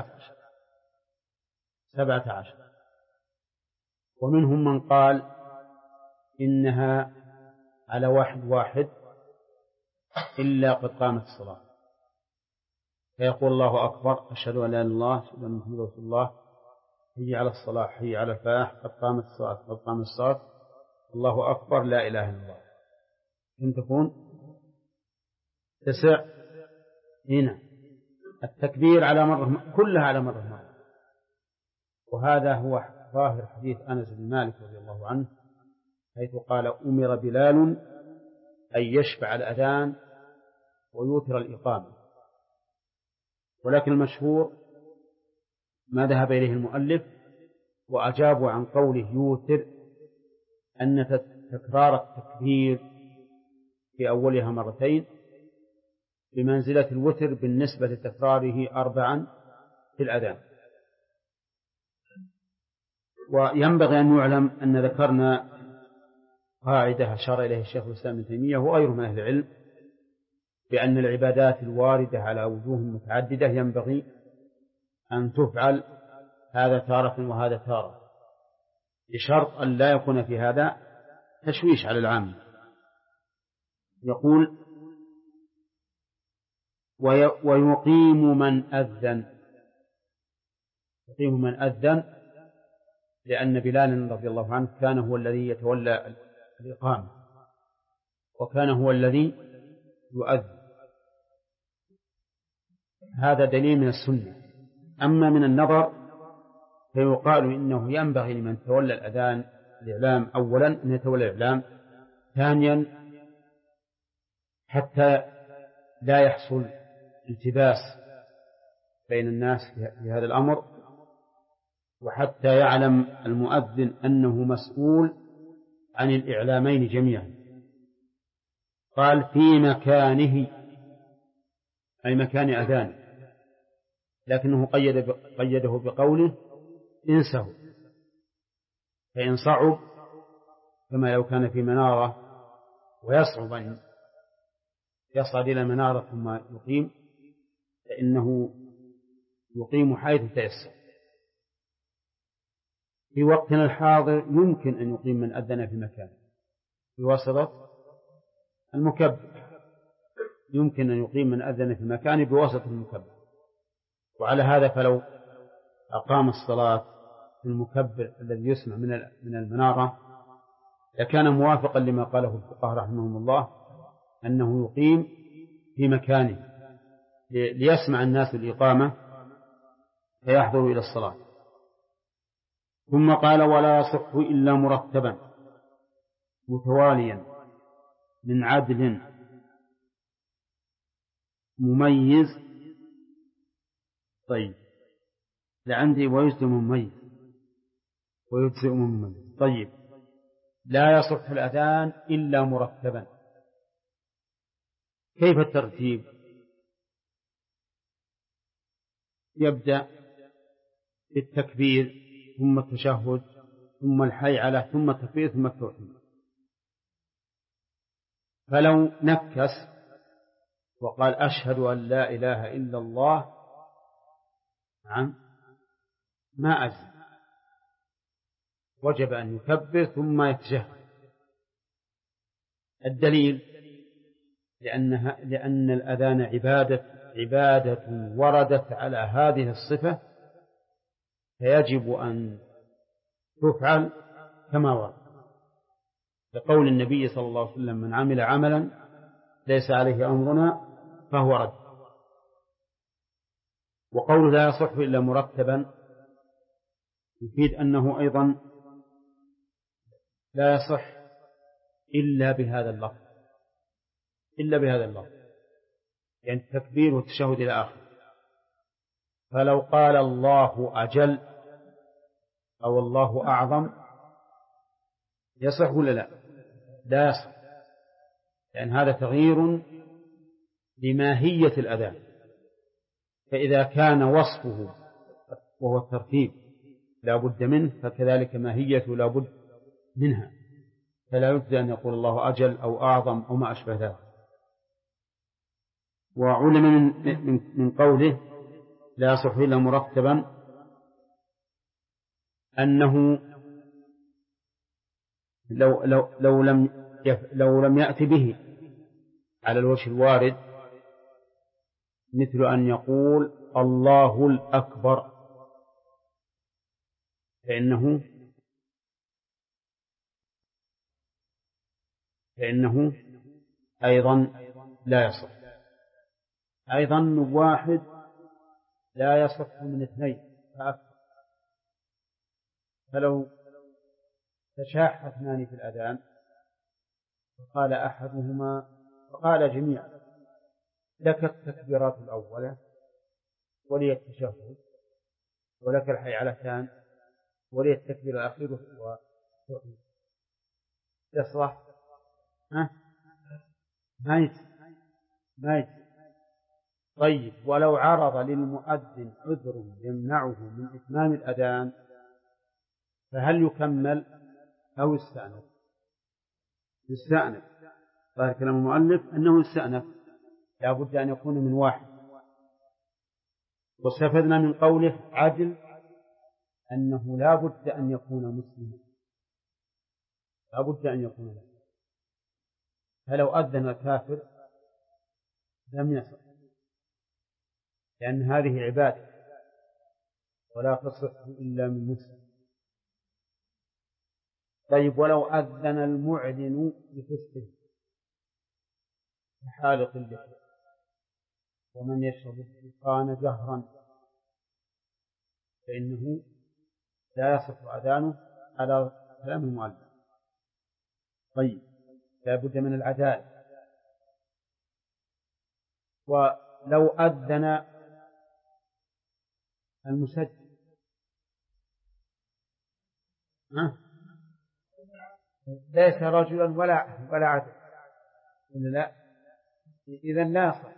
17. ومنهم من قال إنها على 1 إلا قد قامت الصلاة، فيقول الله أكبر أشهد أن لا إله إلا الله أشهد أن محمدا رسول الله حي على الصلاة حي على الفلاح قد قامت الصلاة قد قامت الصلاة الله أكبر لا إله إلا الله. كم تكون؟ 9. هنا التكبير على مرة كلها على مرة. وهذا هو ظاهر حديث أنس بن مالك رضي الله عنه، حيث قال أمر بلال أن يشفع الأذان ويوتر الإقامة. ولكن المشهور ما ذهب إليه المؤلف وأجابوا عن قوله يوتر أن تكرار التكبير في أولها مرتين بمنزلة الوتر بالنسبة لتكراره 4 في الأذان. وينبغي أن يعلم أن ذكرنا قاعدة أشار إليها الشيخ الإسلام ابن تيمية وغيره من أهل العلم بأن العبادات الواردة على وجوه متعددة ينبغي أن تفعل هذا تارة وهذا تارة، بشرط أن لا يكون في هذا تشويش على العام. يقول ويقيم من أذن. يقيم من أذن لأن بلال رضي الله عنه كان هو الذي يتولى الإقامة وكان هو الذي يؤذن، هذا دليل من السنة. أما من النظر فيقال إنه ينبغي لمن تولى الأذان الإعلام أولا أن يتولى الإعلام، ثانيا حتى لا يحصل التباس بين الناس في هذا الأمر، وحتى يعلم المؤذن أنه مسؤول عن الإعلامين جميعا، قال في مكانه أي مكان أذانه، لكنه قيده بقوله إن سهوا، فإن صعب كما لو كان في منارة ويصعب أن يصعد إلى منارة ثم يقيم، فإنه يقيم حيث تيسر. في وقتنا الحاضر يمكن أن يقيم من أذن في مكانه بواسطة المكبر، يمكن أن يقيم من أذن في مكانه بواسطة المكبر. وعلى هذا فلو أقام الصلاة في المكبر الذي يسمع من المنارة لكان موافقا لما قاله الفقهاء رحمهم الله أنه يقيم في مكانه ليسمع الناس الإقامة فيحضروا إلى الصلاة. ثم قال ولا يصح إلا مرتبا متواليا من عدل مميز. طيب لعندي ويجزم مميز ويجزئ مميز. طيب لا يصح الأذان إلا مرتبا، كيف الترتيب؟ يبدأ بالتكبير ثم التشهد ثم الحي على ثم التكبير ثم التوحيد. فلو نكس وقال أشهد أن لا إله إلا الله نعم ما أجزم، وجب أن يكبر ثم يتشهد. الدليل لأن الأذان عبادة وردت على هذه الصفة، فيجب أن تفعل كما ورد، لقول النبي صلى الله عليه وسلم من عمل عملا ليس عليه أمرنا فهو رد. وقول لا يصح إلا مرتبا يفيد أنه أيضا لا يصح إلا بهذا اللفظ، إلا بهذا اللفظ، يعني التكبير والتشهد إلى آخره. فلو قال الله أجل أو الله أعظم يصح ولا لا؟ لا يصح، لأن هذا تغيير لماهية الأذان، فإذا كان وصفه وهو الترتيب لا بد منه فكذلك ماهيته لا بد منها، فلا يجزي أن يقول الله أجل أو أعظم أو ما أشبه ذلك. وعلم من قوله لا يصح إلا مرتبا أنه لو لم يأتي به على الوجه الوارد مثل أن يقول الله الأكبر فإنه أيضا لا يصح. أيضا واحد لا يصح من اثنين فأكثر، فلو تشاح اثنان في الأذان فقال أحدهما فقال جميعا لك التكبيرات الأولى ولي التشهد ولك الحي على الثاني ولي التكبير الأخير والتوحيد، يصلح؟ ما يجزي. طيب ولو عرض للمؤذن عذر يمنعه من إتمام الأذان فهل يكمل أو يستأنف؟ يستأنف. ظاهر كلام المؤلف أنه يستأنف، لا بد أن يكون من واحد. واستفدنا من قوله عدل أنه لا بد أن يكون مسلما، لا بد أن يكون مسلما، فلو أذن كافر لم يصح، لأن هذه عبادة ولا تصح إلا من مسلم. طيب ولو أذن المعلن بفسقه كحالق اللحية ومن يشرب الدخان جهرا فإنه لا يصح أذانه على كلام المؤلف. طيب لا بد من العدالة. ولو أذن المسجل ليس رجلا ولا عدل ولا لا؟ إذا لا يصح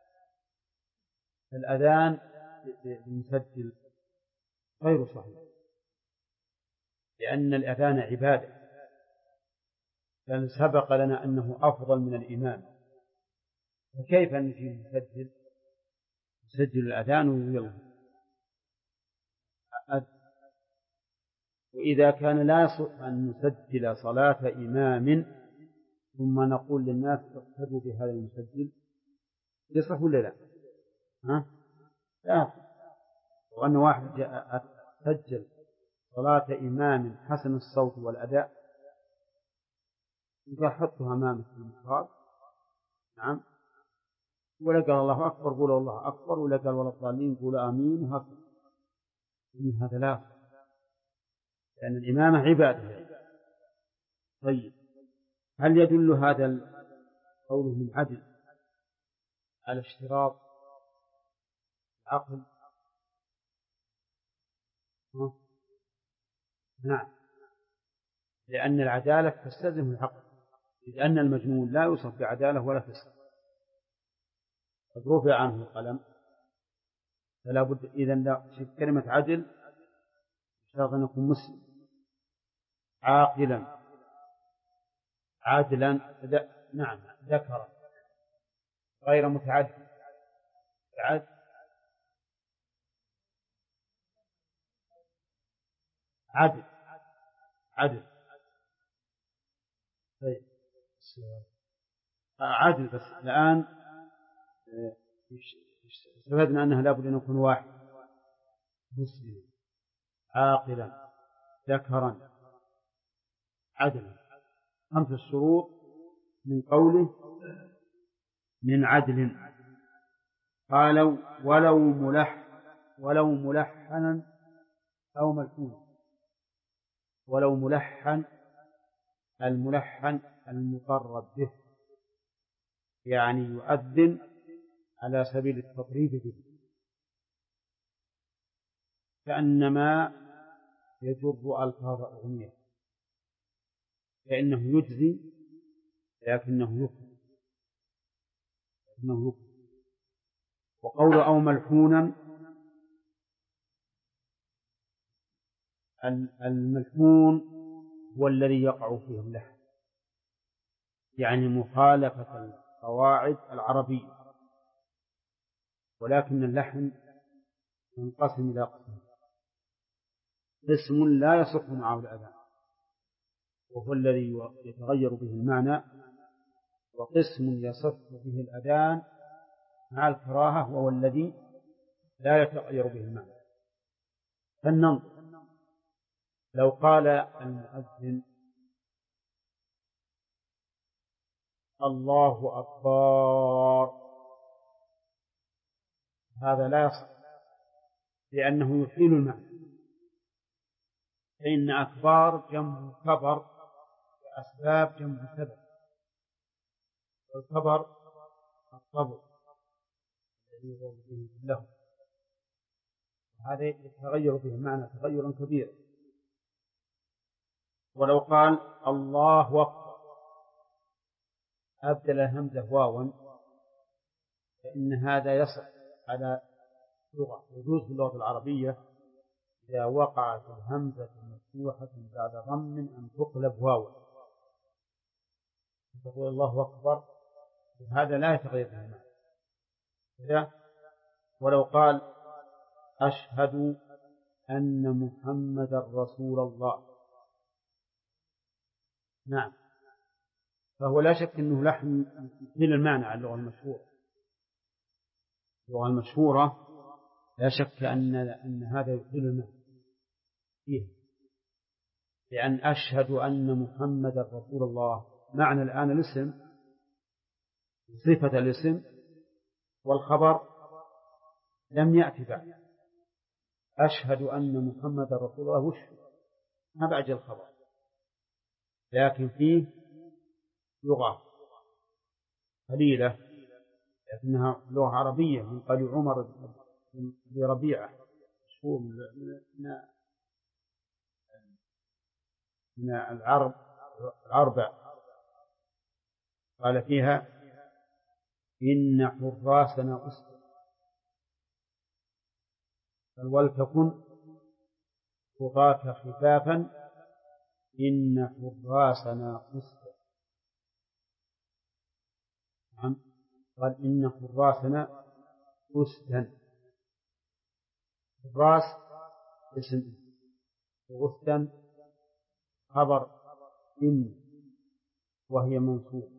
الأذان المسجل غير صحيح، لأن الأذان عبادة، لأن سبق لنا أنه أفضل من الإمام، فكيف نجي نسجل الأذان ويلا؟ وإذا كان لا يصح أن نسجل صلاة إمام ثم نقول للناس اقتدوا بهذا المسجل، يصح ولا لا؟ لا. وأن واحد سجل صلاة إمام حسن الصوت والأداء إذا حطها أمامك في المحراب، نعم، ولا قال الله أكبر قول الله أكبر، ولا قال ولا الضالين قول آمين، وهكذا. هذا لا، لأن الإمامة عبادة. طيب، هل يدل هذا قوله من عدل على اشتراط العقل؟ نعم، لأن العدالة تستلزم العقل، لأن المجنون لا يوصف بعدالة ولا فسق، قد رفع عنه القلم، فلا بد إذن لا كلمة عدل يشترط أن يكون مسلم عاقلا عادلا، نعم، ذكرا غير متعدد، عدل. طيب، عدل. بس الآن استفدنا أنها لابد أن يكون واحد مسلم عاقلا ذكرا عدلا، 5 الشروط من قوله من عدل. قالوا ولو ملحنا أو ملحونا. ولو ملحن، الملحن المطرب به، يعني يؤذن على سبيل التطريب به، كأنما يجر ألفاظ أغنية، فإنه يجزي لكنه يكفي. وقول أو ملحونا، الملحون هو الذي يقع فيه اللحن، يعني مخالفة القواعد العربية، ولكن اللحن ينقسم إلى قسم لا يصح معه الأذان وهو الذي يتغير به المعنى، وقسم يصح به الأذان مع الكراهة وهو الذي لا يتغير به المعنى. فلننظر، لو قال المؤذن الله أكبر، هذا لا يصح لأنه يحيل المعنى، فإن أكبار جمع كبر، وأسباب جمع سبب، والكبر الطبع الذي يضرب به له، هذا يتغير به المعنى تغيرا كبيرا. ولو قال الله أكبر أبدل الهمزة واوا، فإن هذا يصح على لغة، يجوز في اللغة العربية إذا وقعت الهمزة مفتوحة بعد ضم أن تقلب واوا، تقول الله أكبر، هذا لا يتغير به المعنى. ولو قال أشهد أن محمد رسول الله، نعم، فهو لا شك أنه لحن من المعنى على اللغة المشهورة. اللغة المشهورة لا شك أن هذا يحيل المعنى فيه، لأن أشهد أن محمد رسول الله معنى الآن الاسم صفة الاسم، والخبر لم يأتي بعد. أشهد أن محمد رسول الله وش ما بعد الخبر، لكن فيه لغة قليلة لكنها لغة عربية من قال عمر بن ربيعة مشهور من العربة، قال فيها إن حراسنا أسد ولتكن خطاك خفافا إن حراسنا أسد. نعم قال إن حراسنا أسدا. حراس اسم وأسدا خبر إن وهي منصوب.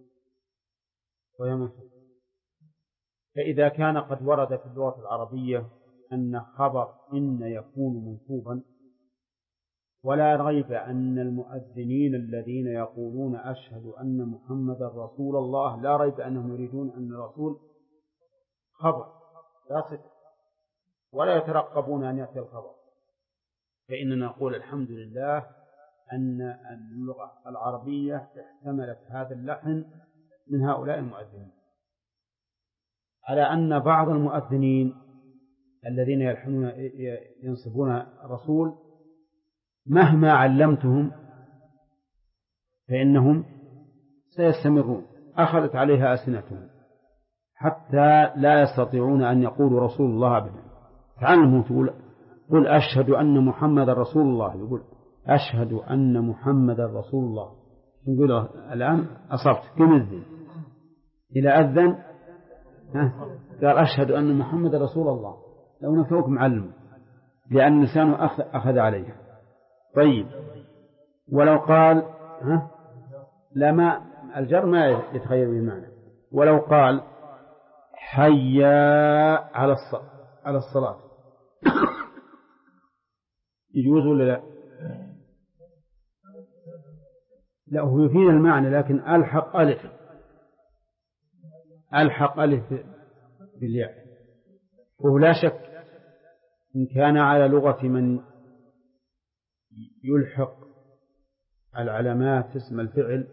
فإذا كان قد ورد في اللغة العربية أن خبر إن يكون منصوبا ولا ريب أن المؤذنين الذين يقولون أشهد أن محمدا رسول الله لا ريب أنهم يريدون أن الرسول خبر لا صفة ولا يترقبون أن يأتي الخبر. فإننا نقول الحمد لله أن اللغة العربية احتملت هذا اللحن من هؤلاء المؤذنين، على أن بعض المؤذنين الذين ينصبون الرسول مهما علمتهم فإنهم سيستمرون، أخذت عليها ألسنتهم حتى لا يستطيعون أن يقولوا رسول الله أبدا. تعلموا تقول قل أشهد أن محمد رسول الله، يقول أشهد أن محمد رسول الله، يقول الآن أصبت كم الذن إلى أذن قال أشهد أن محمد رسول الله، لو نفوك معلم لأن لسانه أخذ عليه. طيب ولو قال لما الجر ما يتغير بالمعنى، ولو قال حي على الصلاة يجوز ولا لا؟ لا هو يفيد المعنى لكن ألحق ألف بالياء. ولا شك إن كان على لغة من يلحق العلامات اسم الفعل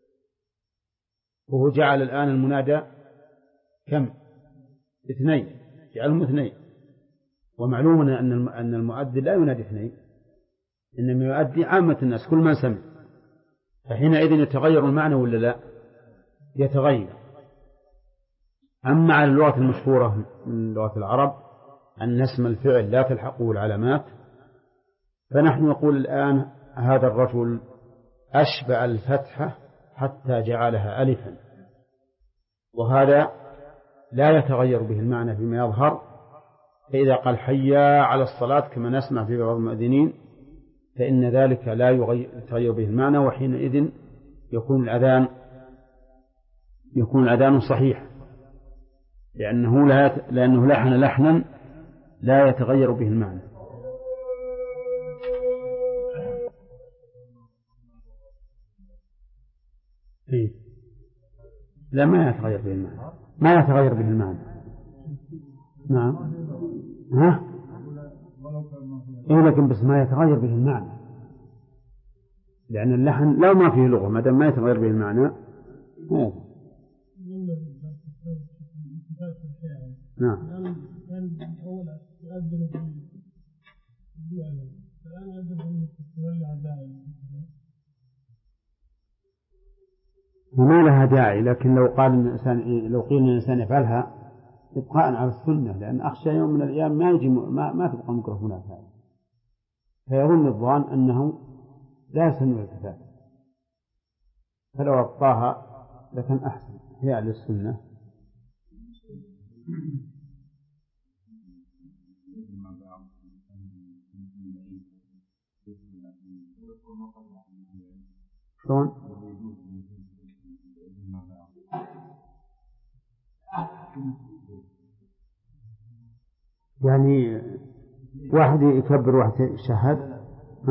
وهو جعل الآن المنادى كم؟ 2، جعلهم 2، ومعلوم أن المؤذن لا ينادي 2 إنما يؤدي عامة الناس كل من سمع، فحينئذ يتغير المعنى ولا لا؟ يتغير. أما على اللغة المشهورة من لغة العرب أن اسم الفعل لا تلحقه العلامات، فنحن نقول الآن هذا الرجل أشبع الفتحة حتى جعلها ألفا، وهذا لا يتغير به المعنى فيما يظهر. فإذا قال حي على الصلاة كما نسمع في بعض المؤذنين فإن ذلك لا يتغير به المعنى، وحينئذ يكون الأذان صحيح لأنه لحن لحنا لا يتغير به المعنى. لا ما يتغير به المعنى، ما يتغير به المعنى. نعم لكن بس ما يتغير به المعنى، لأن اللحن لو ما فيه لغة ما دام ما يتغير به المعنى نعم. وما لها داعي، لكن لو قيل الإنسان يفعلها إبقاء على السنة، لأن أخشى يوم من الأيام ما تبقى ميكروفونات هذه، فيظن الظان أنه لا يسن الالتفات، فلو أبقاها لكن أحسن هي للسنة. شلون؟ يعني واحد يكبر واحد يشهد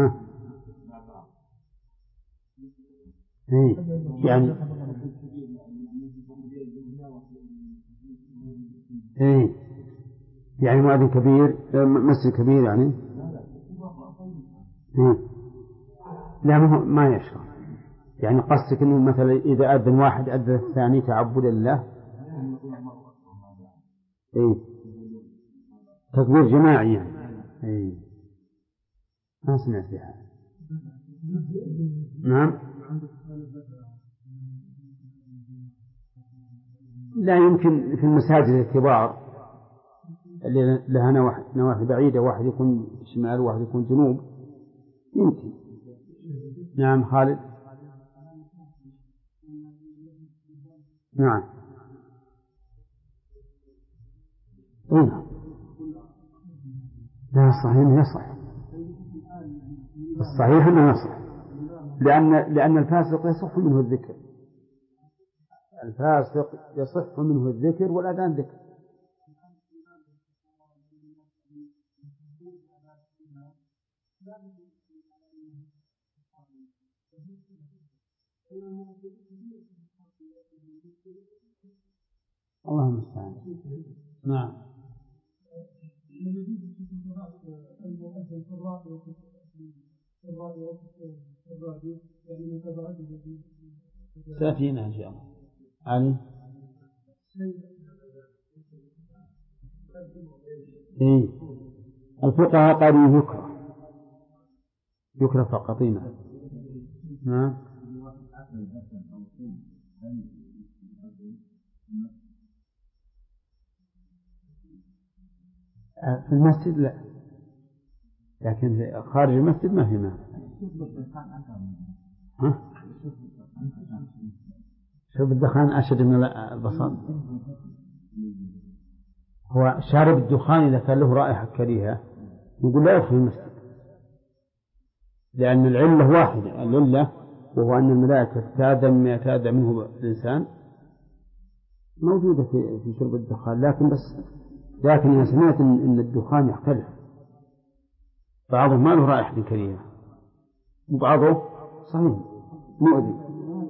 يعني يعني مؤذن كبير مسجد كبير يعني لا ما يشرع، يعني قصدك انه مثلا اذا اذن واحد اذن الثاني تعبدا لله تكبير جماعي يعني ما سمعت بها. نعم لا يمكن في المساجد الكبار اللي لها نواحي بعيدة، واحد يكون شمال وواحد يكون جنوب، يمكن. نعم خالد. نعم. لا صحيح يصح، الصحيح أنه يصح، لأن الفاسق يصح منه الذكر، الفاسق يصح منه الذكر والأذان ذكر. الله المستعان. نعم. ساتينا إن شاء الله. علي. إيه. الفقهاء قالوا يكره فقط. نعم. في المسجد لا، لكن خارج المسجد ما في مانع. شرب الدخان أشد من البصل. هو شارب الدخان إذا كان له رائحة كريهة نقول لا يدخل المسجد، لأن العلة واحدة، العلة وهو أن الملائكة تتأذى مما يتأذى منه الإنسان موجودة في شرب الدخان. لكن أنا سمعت أن الدخان يختلف، بعضه ما له رائحة كريهة وبعضه صحيح مؤذي.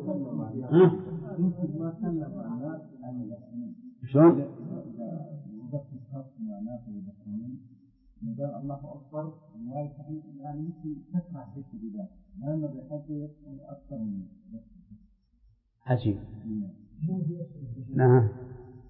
شلون؟ الله أكبر يعني يمكن تسمع في البداية ما بحد أكثر من عجيب. نعم.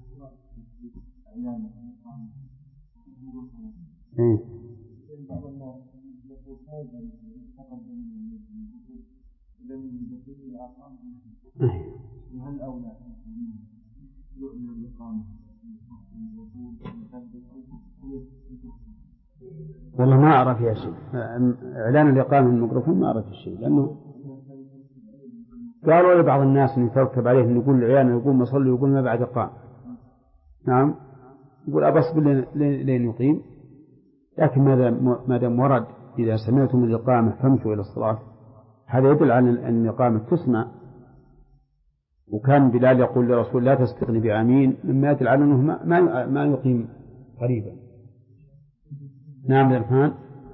والله ما أعرف يا شيء إعلان الإقامة الميكروفون، ما أعرف الشيء، لأنه قالوا لبعض الناس إن يترتب عليه إن يقول العيان يقول مصلي يقول ما بعد إقامة. نعم. يقول أبص لين يقيم، لكن ما دام ورد إذا سمعتم الإقامة فامشوا إلى الصلاة، هذا يدل على أن الإقامة تسمع. وكان بلال يقول لرسول لا تسبقني بآمين، مما يدل على أنه ما يقيم قريبا. نعم يا الفان.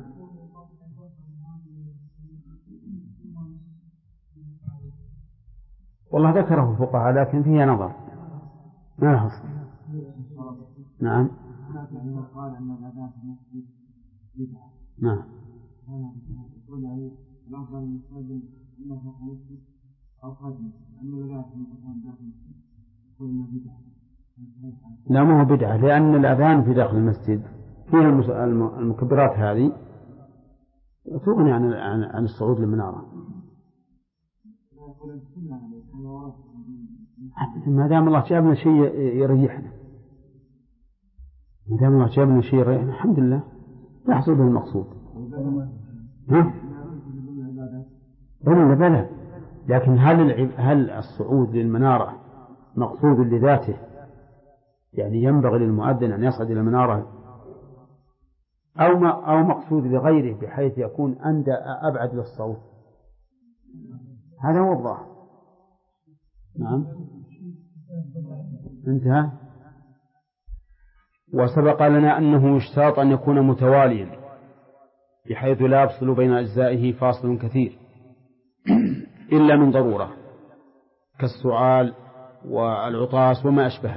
والله ذكره الفقهاء لكن فيها نظر ما حصل. نعم. نعم. لا ما هو بدعة، لأن الأذان في داخل المسجد فيها المكبرات هذه تغني عن الصعود للمنارة. ما دام الله جابنا شيء يريحنا، ما دام الله جابنا شيء يريحنا الحمد لله يحصل به المقصود. بلى، لكن هل الصعود للمنارة مقصود لذاته؟ يعني ينبغي للمؤذن أن يصعد إلى المنارة أو مقصود لغيره بحيث يكون أبعد للصوت؟ هذا هو الظاهر. نعم. انتهى. وسبق لنا أنه يشترط أن يكون متواليا بحيث لا يفصل بين أجزائه فاصل كثير إلا من ضرورة كالسعال والعطاس وما أشبهه.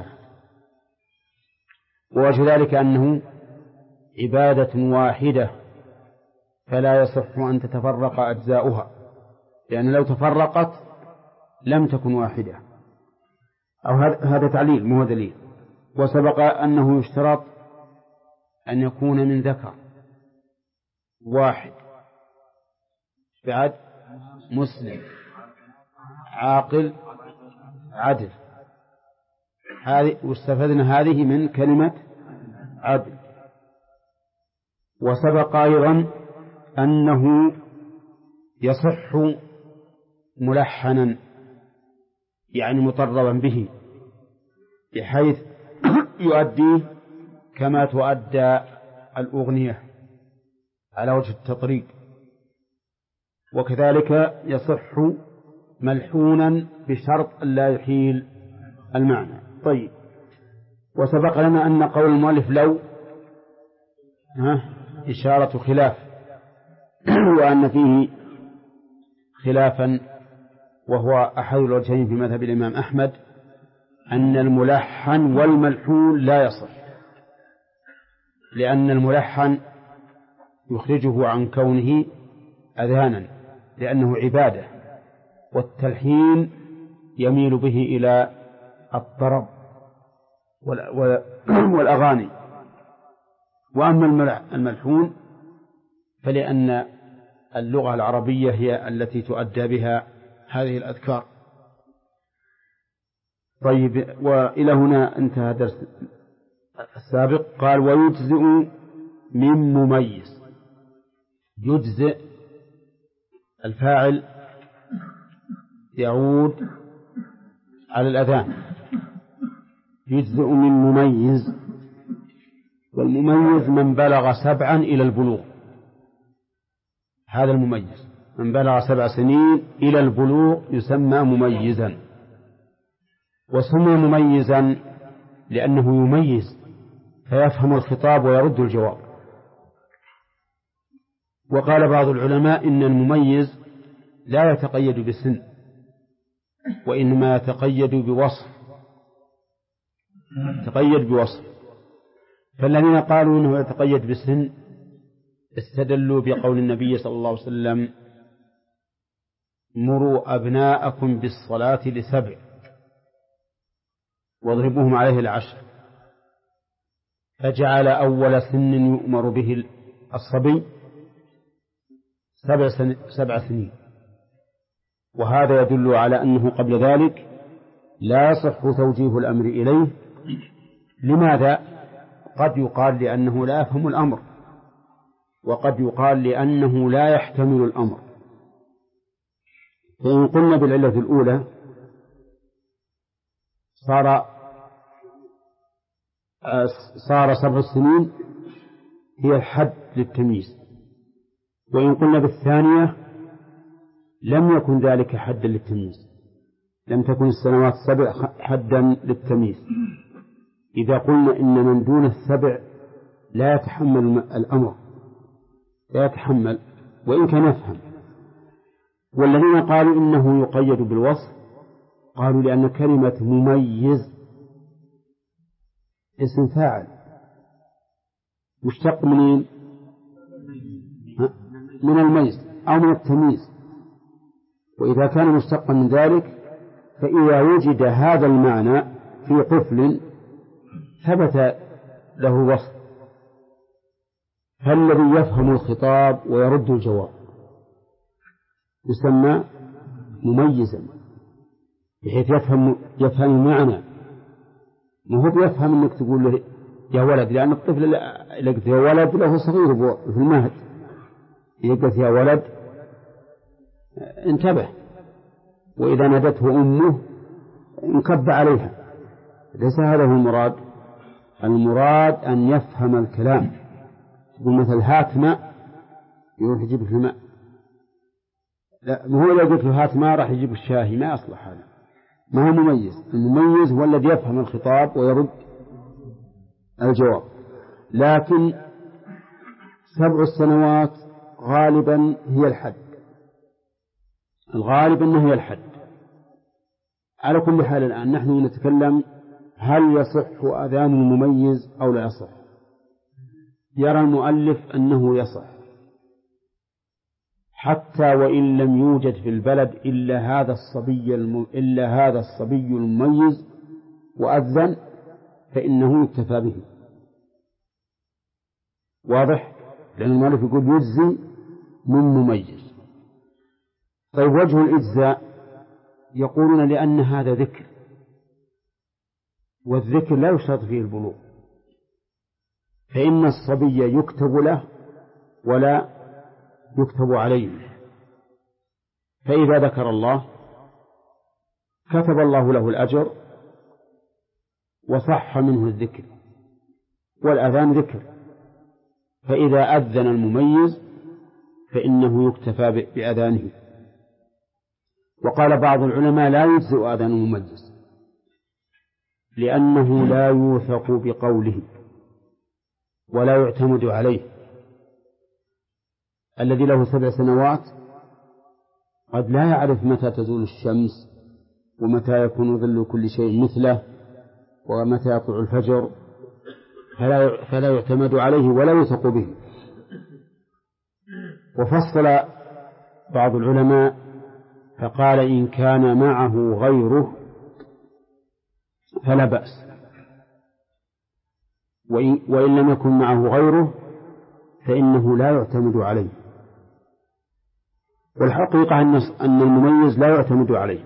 ووجه ذلك أنه عبادة واحدة فلا يصح أن تتفرق أجزاؤها، لأن لو تفرقت لم تكن واحدة. أو هذا تعليل مو دليل. وسبق أنه يشترط أن يكون من ذكر واحد بعد مسلم عاقل عدل. واستفدنا هذه من كلمة عدل. وسبق أيضا أنه يصح ملحنا يعني مطربا به بحيث يؤديه كما تؤدى الأغنية على وجه التطريق، وكذلك يصح ملحونا بشرط لا يحيل المعنى. طيب، وسبق لنا أن قول المؤلف لو إشارة خلاف، وأن فيه خلافا وهو أحد الوجهين في مذهب الإمام أحمد، أن الملحن والملحون لا يصح، لأن الملحن يخرجه عن كونه أذانا لأنه عبادة، والتلحين يميل به إلى الطرب والأغاني. وأما الملحون فلأن اللغة العربية هي التي تؤدى بها هذه الأذكار. طيب، وإلى هنا انتهى درس السابق. قال ويجزئ من مميز. يجزئ الفاعل يعود على الأذان، يجزئ من مميز، والمميز من بلغ 7 إلى البلوغ. هذا المميز من بلغ 7 سنين إلى البلوغ يسمى مميزا. وسمي مميزا لأنه يميز فيفهم الخطاب ويرد الجواب. وقال بعض العلماء إن المميز لا يتقيد بسن، وإنما يتقيد بوصف، يتقيد بوصف. فالذين قالوا إنه يتقيد بسن استدلوا بقول النبي صلى الله عليه وسلم مروا أبناءكم بالصلاة ل7 واضربوهم عليه 10، فجعل أول سن يؤمر به الصبي 7 سنين، وهذا يدل على أنه قبل ذلك لا يصح توجيه الأمر إليه. لماذا؟ قد يقال لأنه لا يفهم الأمر، وقد يقال لأنه لا يحتمل الأمر. فإن قلنا بالعلة الأولى صار 7 سنين هي الحد للتمييز، وإن قلنا بالثانية لم يكن ذلك حدا للتمييز، لم تكن السنوات 7 حدا للتمييز. إذا قلنا إن من دون 7 لا يتحمل الأمر، لا يتحمل وإن كان يفهم. والذين قالوا إنه يقيد بالوصف قالوا لأن كلمة مميز اسم فاعل مشتق منين؟ من الميز أو من التمييز، وإذا كان مشتقا من ذلك فإذا وجد هذا المعنى في طفل ثبت له وصف، فالذي يفهم الخطاب ويرد الجواب يسمى مميزا، بحيث يفهم المعنى، ما هو بيفهم أنك تقول له يا ولد، لأن الطفل إذا قلت يا ولد له صغير في المهد، إذا قلت يا ولد انتبه، وإذا نادته أمه انكب عليها. ليس هذا هو المراد. المراد أن يفهم الكلام. تقول مثل هات ماء يروح يجيب في الماء، لا، ما هو إذا قلت له هات ماء راح يجيب الشاهي، ما أصلح هذا، ما هو مميز. المميز هو الذي يفهم الخطاب ويرد الجواب. لكن 7 سنوات غالبا هي الحد، الغالب أنه هي الحد. على كل حال الآن نحن نتكلم هل يصح أذان المميز أو لا يصح. يرى المؤلف أنه يصح، حتى وإن لم يوجد في البلد إلا هذا الصبي المميز وأذن فإنه يكتفى به. واضح؟ لأن المؤلف يقول يجزي من مميز. طيب، وجه الإجزاء يقولون لأن هذا ذكر، والذكر لا يشترط فيه البلوغ، فإن الصبي يكتب له ولا يكتب عليه، فإذا ذكر الله كتب الله له الأجر وصح منه الذكر، والأذان ذكر، فإذا أذن المميز فإنه يكتفى بأذانه. وقال بعض العلماء لا يجزئ أذان المميز لأنه لا يوثق بقوله ولا يعتمد عليه. الذي له 7 سنوات قد لا يعرف متى تزول الشمس ومتى يكون ظل كل شيء مثله ومتى يطلع الفجر، فلا يعتمد عليه ولا يوثق به. وفصل بعض العلماء فقال إن كان معه غيره فلا بأس، وإن لم يكن معه غيره فإنه لا يعتمد عليه. والحقيقة أن المميز لا يعتمد عليه،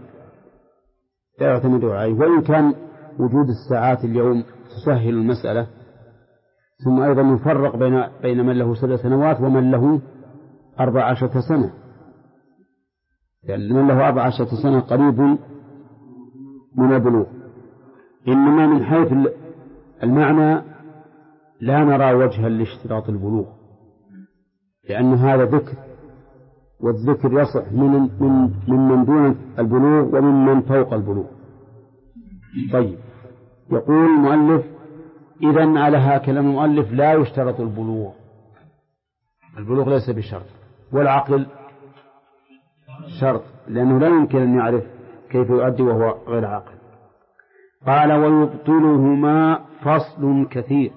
وإن كان وجود الساعات اليوم تسهل المسألة. ثم أيضا نفرق بين من له 7 سنوات ومن له 14 سنة، لأن من له 14 سنة قريب من البلوغ. إنما من حيث المعنى لا نرى وجها لاشتراط البلوغ، لأن هذا ذكر، والذكر يصح من دون البلوغ ومن فوق البلوغ. طيب، يقول المؤلف إذن على هكذا المؤلف لا يشترط البلوغ ليس بشرط، والعقل شرط، لأنه لا يمكن أن يعرف كيف يؤدي وهو غير عاقل. قال ويبطلهما فصل كثير.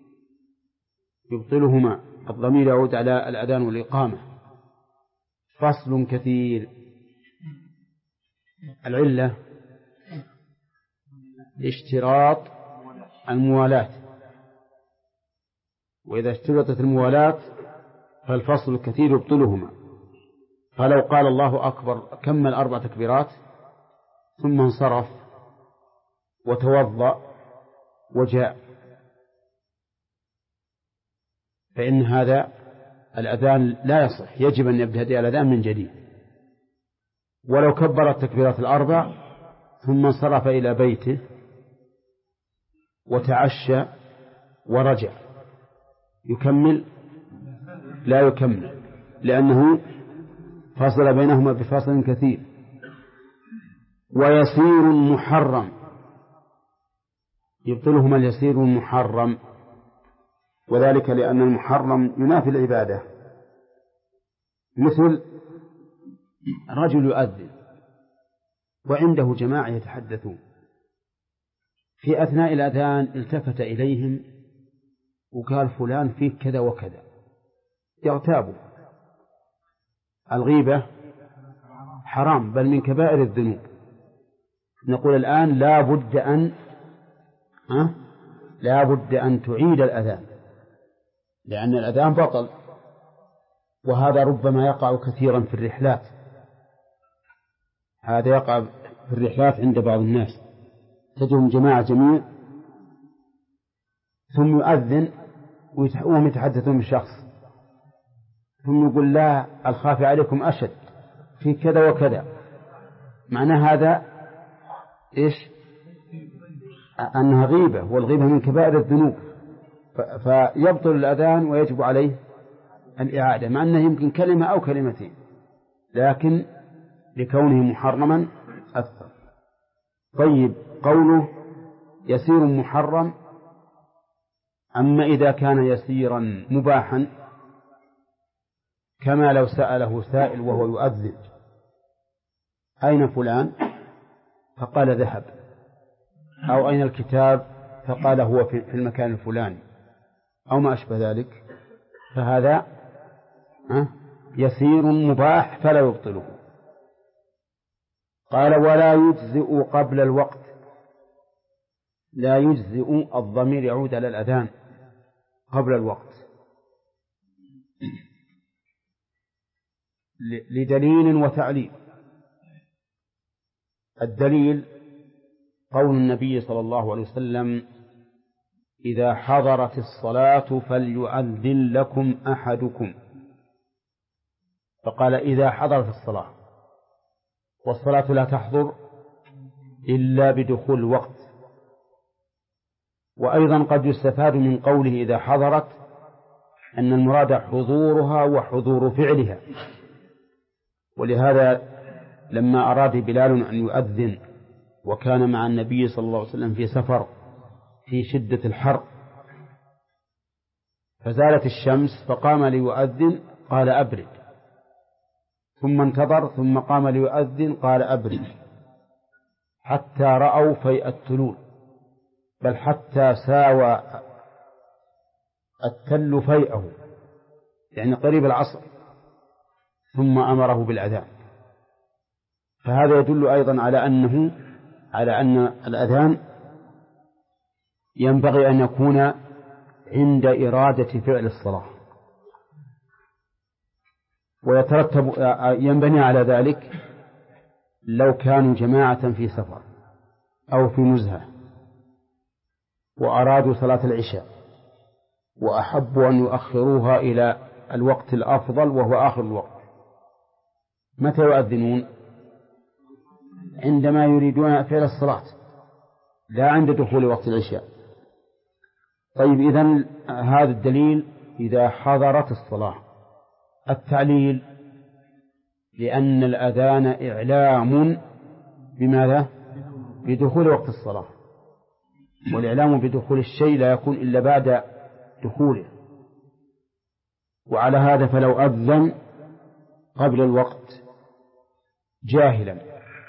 يبطلهما الضمير يعود على الأذان والإقامة. فصل كثير، العلة اشتراط الموالاة، وإذا اشترطت الموالاة فالفصل الكثير يبطلهما. فلو قال الله أكبر كمل 4 تكبيرات ثم انصرف وتوضأ وجاء، فإن هذا الأذان لا يصح، يجب أن يبتدئ الأذان من جديد. ولو كبر التكبيرات 4 ثم انصرف إلى بيته وتعشى ورجع يكمل؟ لا يكمل، لأنه فصل بينهما بفاصل كثير. ويسير محرم، يبطلهما اليسير المحرم، وذلك لأن المحرم ينافي العبادة، مثل رجل يؤذن وعنده جماعة يتحدثون، في أثناء الأذان التفت إليهم وقال فلان فيه كذا وكذا، يغتابوا. الغيبة حرام بل من كبائر الذنوب. نقول الآن لا بد أن تعيد الأذان، لأن الأذان بطل، وهذا ربما يقع كثيرا في الرحلات. هذا يقع في الرحلات عند بعض الناس، تجدهم جماعة جميع ثم يؤذن وهم يتحدثون بشخص، ثم يقول لا الخافي عليكم أشد في كذا وكذا. معنى هذا إيش؟ أنها غيبة، والغيبة من كبائر الذنوب، فيبطل الأذان ويجب عليه الإعادة، مع أنه يمكن كلمة أو كلمتين، لكن لكونه محرما أكثر. طيب، قوله يسير محرم، أما إذا كان يسيرا مباحا، كما لو سأله سائل وهو يؤذن أين فلان فقال ذهب، أو أين الكتاب فقال هو في المكان الفلاني، أو ما أشبه ذلك، فهذا يسير مباح فلا يبطله. قال ولا يجزئ قبل الوقت. لا يجزئ، الضمير يعود على الأذان قبل الوقت لدليل وتعليل. الدليل قول النبي صلى الله عليه وسلم: إذا حضرت الصلاة فليؤذن لكم أحدكم. فقال: إذا حضرت الصلاة، والصلاة لا تحضر إلا بدخول الوقت. وأيضا قد يستفاد من قوله إذا حضرت أن المراد حضورها وحضور فعلها. ولهذا لما أراد بلال أن يؤذن وكان مع النبي صلى الله عليه وسلم في سفر في شدة الحر، فزالت الشمس فقام ليؤذن قال: أبرد. ثم انتظر ثم قام ليؤذن قال: أبرد، حتى رأوا فيء التلول، بل حتى ساوى التل فيئه، يعني قريب العصر، ثم أمره بالأذان. فهذا يدل أيضا على أن الأذان ينبغي أن يكون عند إرادة فعل الصلاة، ويترتب ينبني على ذلك لو كانوا جماعة في سفر أو في نزهة وأرادوا صلاة العشاء وأحبوا أن يؤخروها إلى الوقت الأفضل وهو آخر الوقت، متى يؤذنون؟ عندما يريدون فعل الصلاة، لا عند دخول وقت العشاء. طيب، إذن هذا الدليل إذا حضرت الصلاة. التعليل: لأن الأذان إعلام بماذا؟ بدخول وقت الصلاة، والإعلام بدخول الشيء لا يكون إلا بعد دخوله. وعلى هذا فلو أذن قبل الوقت جاهلا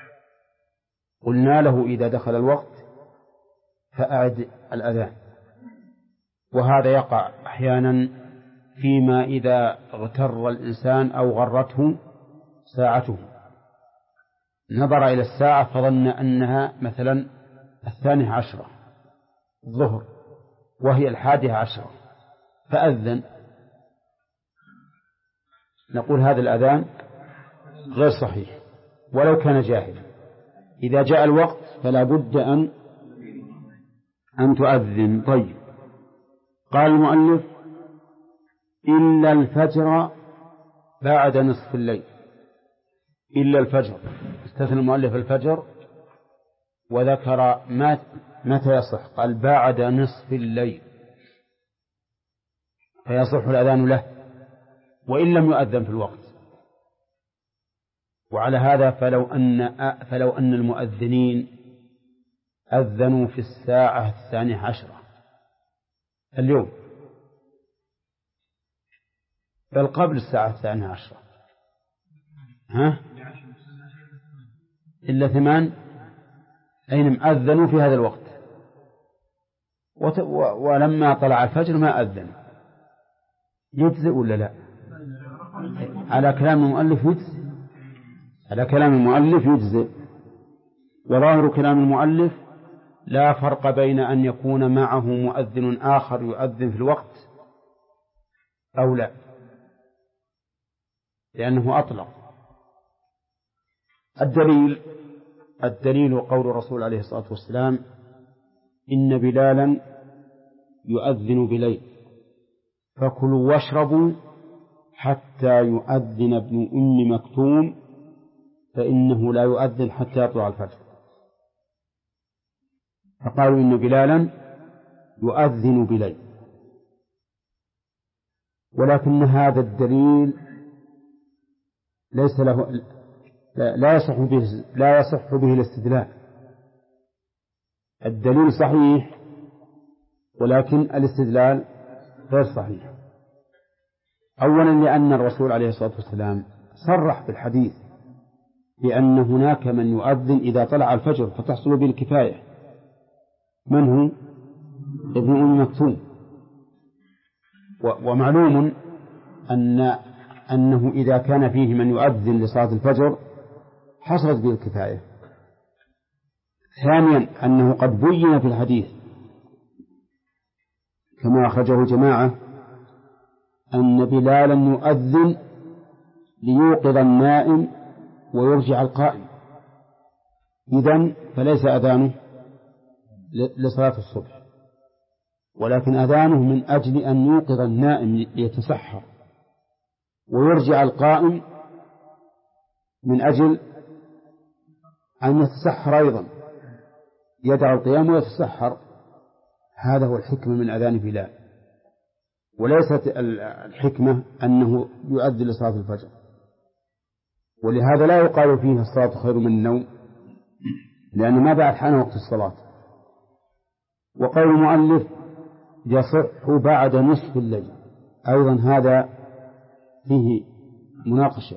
قلنا له: إذا دخل الوقت فأعد الأذان. وهذا يقع أحيانا فيما إذا اغتر الإنسان أو غرته ساعته، نظر إلى الساعة فظن أنها مثلا 12 الظهر وهي 11 فأذن، نقول هذا الأذان غير صحيح ولو كان جاهلا. إذا جاء الوقت فلا بد أن تؤذن. طيب، قال المؤلف: إلا الفجر بعد نصف الليل. إلا الفجر، استثنى المؤلف الفجر وذكر متى يصح، قال: بعد نصف الليل، فيصح الأذان له وإن لم يؤذن في الوقت. وعلى هذا فلو أن المؤذنين أذنوا في الساعة 12 اليوم، بل قبل الساعة 12 إلا 8 أين أذنوا في هذا الوقت، ولما طلع الفجر ما أذن، يجزئ ولا لا؟ على كلام المؤلف يجزئ، على كلام المؤلف يجزئ. وظاهر كلام المؤلف: لا فرق بين أن يكون معه مؤذن آخر يؤذن في الوقت أو لا، لأنه أطلق. الدليل قول الرسول عليه الصلاة والسلام: إن بلالا يؤذن بليل فكلوا واشربوا حتى يؤذن ابن أم مكتوم فإنه لا يؤذن حتى يطلع الفجر. فقالوا إن بلالا يؤذن بليل، ولكن هذا الدليل ليس له لا يصح به الاستدلال. الدليل صحيح ولكن الاستدلال غير صحيح. أولا لأن الرسول عليه الصلاة والسلام صرح بالحديث بأن هناك من يؤذن إذا طلع الفجر فتحصل به الكفاية. من هو؟ ابن أم مكتوم. ومعلوم أنه إذا كان فيه من يؤذن لصلاة الفجر حصلت به الكفاية. ثانيا أنه قد بين في الحديث كما أخرجه جماعة أن بلالا يؤذن ليوقظ النائم ويرجع القائم، إذن فليس أذانه لصلاة الصبح، ولكن أذانه من أجل أن يوقظ النائم ليتسحر، ويرجع القائم من أجل أن يتسحر أيضا، يدع القيام ويتسحر. هذا هو الحكمة من أذان بلال، وليست الحكمة أنه يؤذن لصلاة الفجر. ولهذا لا يقال فيه الصلاة خير من النوم، لأنه ما بعد حان وقت الصلاة. وقول المؤلف يصح بعد نصف الليل، أيضا هذا فيه مناقشة.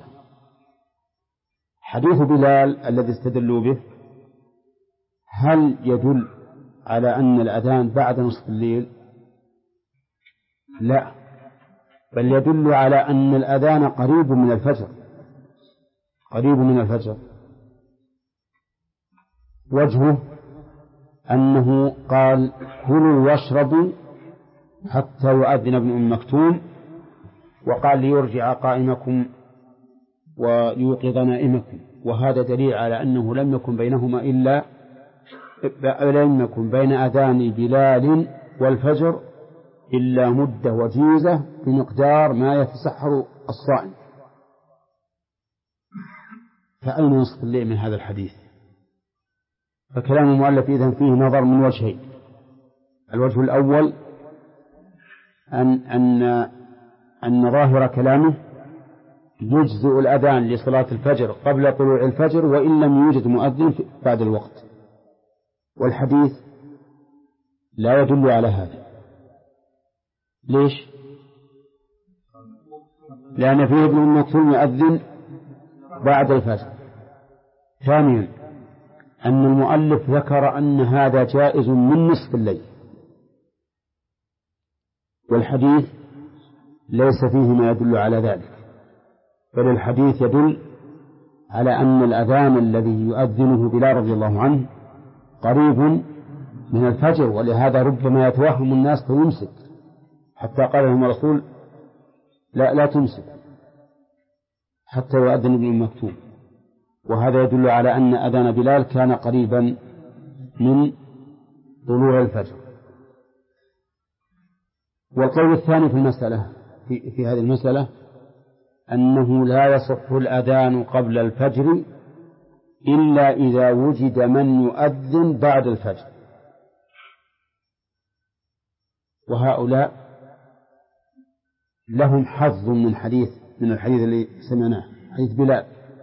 حديث بلال الذي استدلوا به هل يدل على أن الأذان بعد نصف الليل؟ لا، بل يدل على أن الأذان قريب من الفجر، قريب من الفجر. وجهه أنه قال كلوا واشربوا حتى يؤذن ابن أم مكتوم، وقال ليرجع قائمكم ويوقظ نائمكم، وهذا دليل على أنه لم يكن بينهما لم يكن بين أذان بلال والفجر إلا مدة وجيزة بمقدار ما يتسحر الصائم. فأين نصف الليل من هذا الحديث؟ فكلام المؤلف إذن فيه نظر من وجهين. الوجه الأول أن ظاهر كلامه يجزئ الأذان لصلاة الفجر قبل طلوع الفجر وإن لم يوجد مؤذن بعد الوقت، والحديث لا يدل على هذا. ليش؟ لأن فيه ابن أم مكتوم يؤذن بعد الفجر. ثانيا أن المؤلف ذكر أن هذا جائز من نصف الليل، والحديث ليس فيه ما يدل على ذلك، بل الحديث يدل على أن الأذان الذي يؤذنه بلال رضي الله عنه قريب من الفجر، ولهذا ربما يتوهم الناس فيمسك، حتى قال لهم الرسول لا تمسك حتى يؤذن ابن أم مكتوم. وهذا يدل على أن أذان بلال كان قريبا من طلوع الفجر. والقول الثاني في المسألة في هذه المسألة أنه لا يصح الأذان قبل الفجر إلا إذا وجد من يؤذن بعد الفجر، وهؤلاء لهم حظ من الحديث الذي سمعناه، حديث بلال.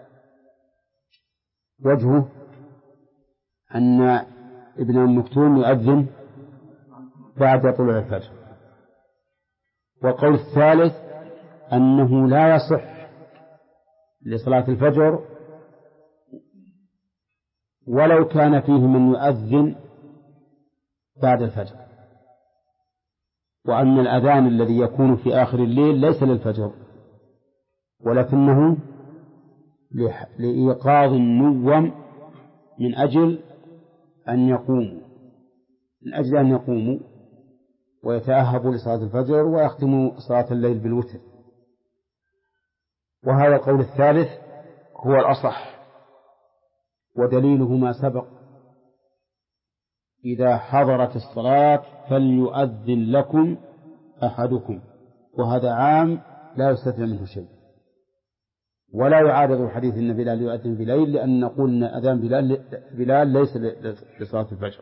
وجهه أن ابن أم مكتوم يؤذن بعد طلوع الفجر. والقول الثالث أنه لا يصح لصلاة الفجر ولو كان فيه من يؤذن بعد الفجر، وأن الأذان الذي يكون في آخر الليل ليس للفجر ولكنه لإيقاظ النوم من أجل أن يقوموا ويتأهبوا لصلاة الفجر ويختموا صلاة الليل بالوتر. وهذا القول الثالث هو الأصح، ودليله ما سبق: إذا حضرت الصلاة فليؤذن لكم أحدكم، وهذا عام لا يستثنى منه شيء، ولا يعارض حديث أن بلال يؤذن بليل، لأن نقول أن أذان بلال ليس لصلاة الفجر.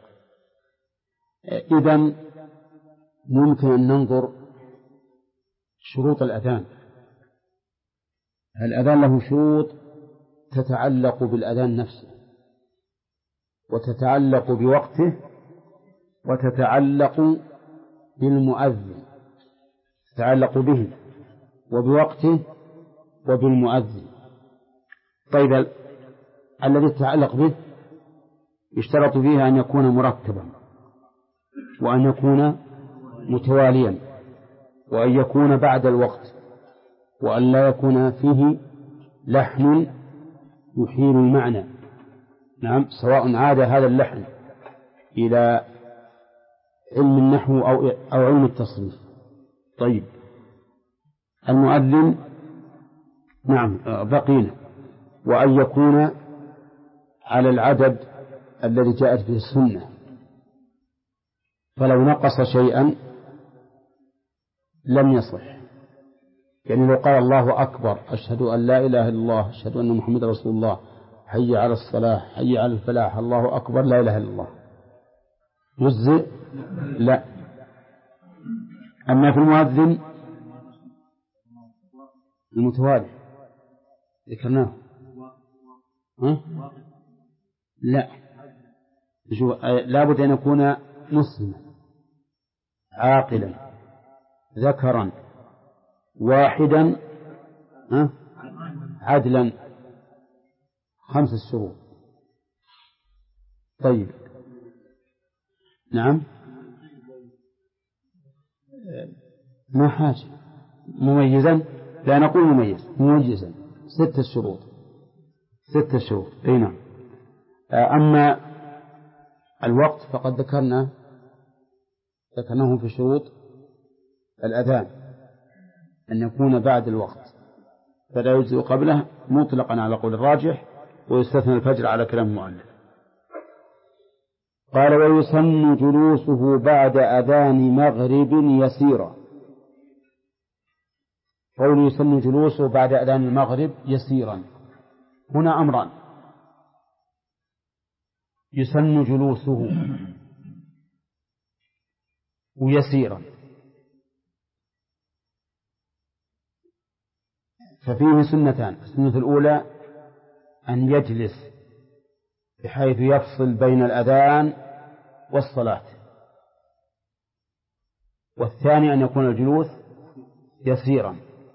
إذن ممكن أن ننظر شروط الأذان. الأذان له شروط تتعلق بالأذان نفسه، وتتعلق بوقته، وتتعلق بالمؤذن، تتعلق به وبوقته وبالمؤذن. طيب، الذي يتعلق به يشترط فيه أن يكون مرتبا، وأن يكون متواليا، وأن يكون بعد الوقت، وأن لا يكون فيه لحن يحيل المعنى. نعم، سواء عاد هذا اللحن إلى علم النحو أو علم التصريف. طيب، المؤذن نعم بقينا، وأن يكون على العدد الذي جاءت به السنة، فلو نقص شيئا لم يصح. يعني لو قال الله أكبر أشهد أن لا إله إلا الله أشهد أن محمد رسول الله حي على الصلاة حي على الفلاح الله أكبر لا إله إلا الله يجزئ؟ لا. أما في المؤذن المتوالي ذكرناه لا، لا بد أن يكون مسلما عاقلا ذكرا واحدا عدلا 5 شروط. طيب نعم ما حاجة مميزا لا نقول مميزا 6 شروط 6 شروط أي نعم. أما الوقت فقد ذكرناه في شروط الأذان أن يكون بعد الوقت فلا يجزئ قبله مطلقا على قول الراجح ويستثنى الفجر على كلام المؤلف. قال ويسن جلوسه بعد أذان مغرب يسيرا. قول يسن جلوسه بعد أذان المغرب يسيرا هنا أمران. يسن جلوسه ويسيرا ففيه سنتان. السنة الأولى أن يجلس بحيث يفصل بين الأذان والصلاة، والثاني أن يكون الجلوس يسيرا.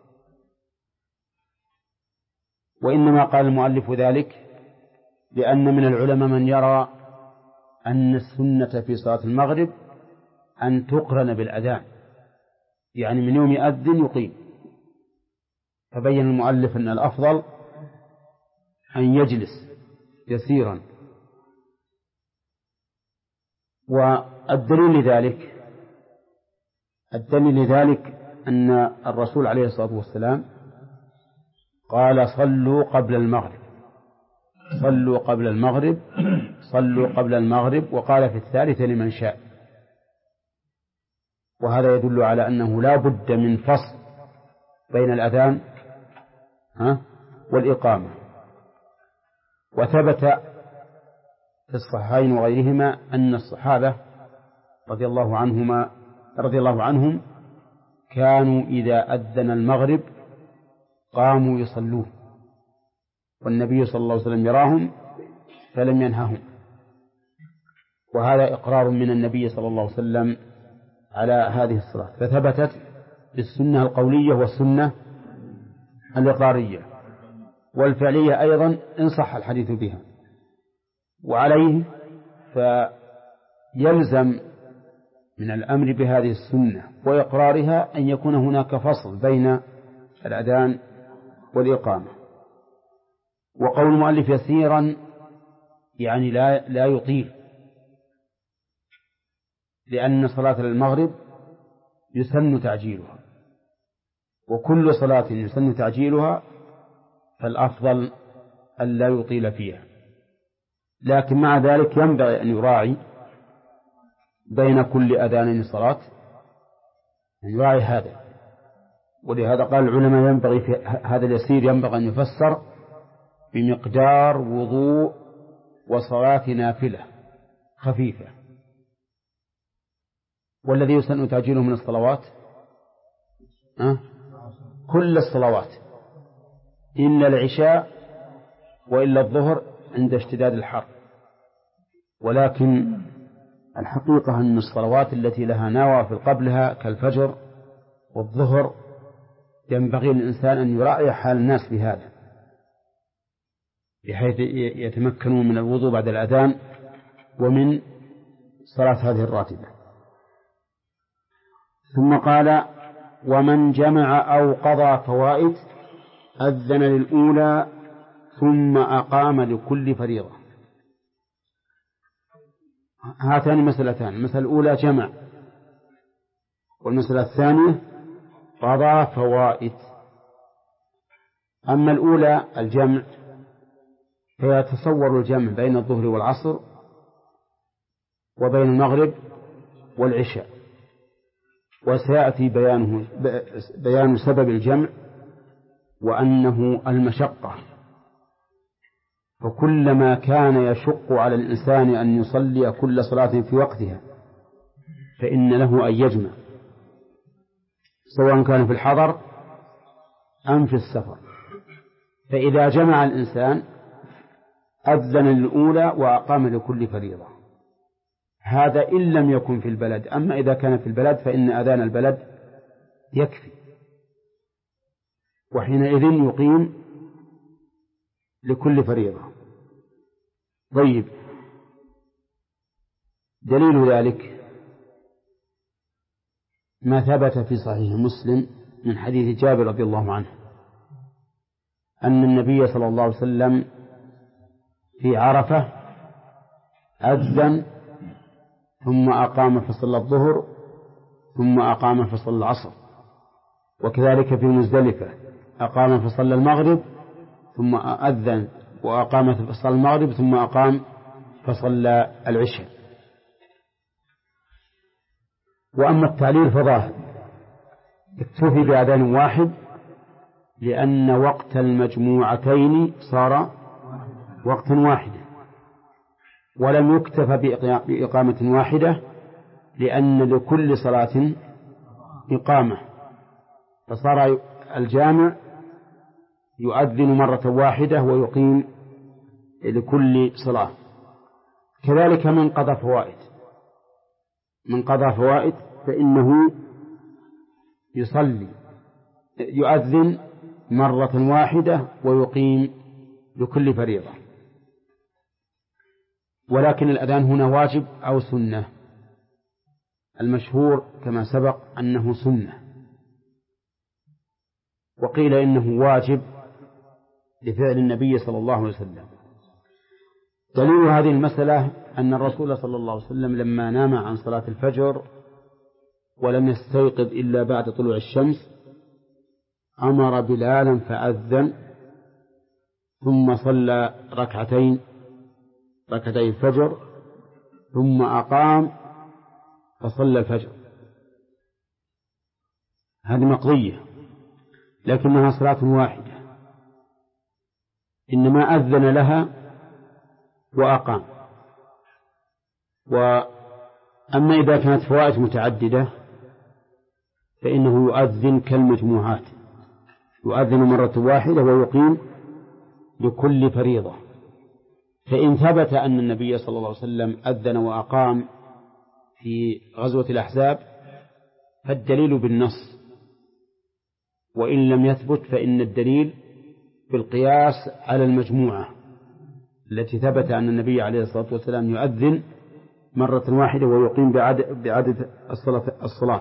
وإنما قال المؤلف ذلك لأن من العلماء من يرى أن السنة في صلاة المغرب أن تقرن بالأذان، يعني من يوم يؤذن يقيم. فبين المؤلف أن الأفضل أن يجلس يسيرا. والدليل لذلك أن الرسول عليه الصلاة والسلام قال صلوا قبل قبل المغرب وقال في الثالثة لمن شاء. وهذا يدل على أنه لا بد من فصل بين الأذان والإقامة. وثبت في الصحيحين وغيرهما أن الصحابة رضي الله عنهم كانوا إذا أذن المغرب قاموا يصلون، والنبي صلى الله عليه وسلم يراهم فلم ينههم. وهذا إقرار من النبي صلى الله عليه وسلم على هذه الصلاة، فثبتت بالسنة القولية والسنة الإقرارية والفعلية أيضا إن صح الحديث بها. وعليه فيلزم من الأمر بهذه السنة وإقرارها أن يكون هناك فصل بين الأذان والإقامة. وقول المؤلف يسيرا يعني لا يطيل، لأن صلاة المغرب يسن تعجيلها، وكل صلاة يسن تعجيلها فالأفضل أن لا يطيل فيها. لكن مع ذلك ينبغي أن يراعي بين كل أذان صلاة، أن يراعي هذا. ولهذا قال العلماء ينبغي في هذا اليسير ينبغي أن يفسر بمقدار وضوء وصلاة نافلة خفيفة. والذي يسن تعجيله من الصلوات كل الصلوات إلا العشاء وإلا الظهر عند اشتداد الحر. ولكن الحقيقة أن الصلوات التي لها نوافل قبلها كالفجر والظهر ينبغي للإنسان أن يراعي حال الناس بهذا، بحيث يتمكنون من الوضوء بعد الأذان ومن صلاة هذه الراتبة. ثم قال ومن جمع أو قضى فوائد أذن للأولى ثم أقام لكل فريضة. هاتان مسألتان: المسألة الأولى جمع، والمسألة الثانية قضى فوائد. أما الأولى الجمع فيتصور الجمع بين الظهر والعصر وبين المغرب والعشاء، وسيأتي بيان سبب الجمع وأنه المشقة، فكلما كان يشق على الإنسان أن يصلي كل صلاة في وقتها فإن له أن يجمع، سواء كان في الحضر أم في السفر. فإذا جمع الإنسان أذن للأولى وأقام لكل فريضة، هذا إن لم يكن في البلد. أما إذا كان في البلد فإن أذان البلد يكفي، وحينئذ يقيم لكل فريضة. طيب، دليل ذلك ما ثبت في صحيح مسلم من حديث جابر رضي الله عنه أن النبي صلى الله عليه وسلم في عرفة أذن ثم أقام فصلى الظهر ثم أقام فصلى العصر، وكذلك في مزدلفة أقام فصلى المغرب ثم أذن وأقام فصلى المغرب ثم أقام فصلى العشاء. وأما التعليل فظاهر، اكتفي بأذان واحد لأن وقت المجموعتين صار وقتا واحدا، ولم يكتف بإقامة واحدة لأن لكل صلاة إقامة، فصار الجامع يؤذن مرة واحدة ويقيم لكل صلاة. كذلك من قضى فوائد فإنه يؤذن مرة واحدة ويقيم لكل فريضة. ولكن الأذان هنا واجب أو سنة؟ المشهور كما سبق أنه سنة، وقيل إنه واجب لفعل النبي صلى الله عليه وسلم. دليل هذه المسألة أن الرسول صلى الله عليه وسلم لما نام عن صلاة الفجر ولم يستيقظ إلا بعد طلوع الشمس أمر بلالا فأذن ثم صلى ركعتي الفجر ثم أقام فصلى الفجر. هذه مقضية لكنها صلاة واحدة، إنما أذن لها وأقام. وأما إذا كانت فوائد متعددة فإنه يؤذن كالمجموعات، يؤذن مرة واحدة ويقيم لكل فريضة. فإن ثبت أن النبي صلى الله عليه وسلم أذن وأقام في غزوة الأحزاب فالدليل بالنص، وإن لم يثبت فإن الدليل بالقياس على المجموعة التي ثبت أن النبي عليه الصلاة والسلام يؤذن مرة واحدة ويقيم بعدد الصلاة.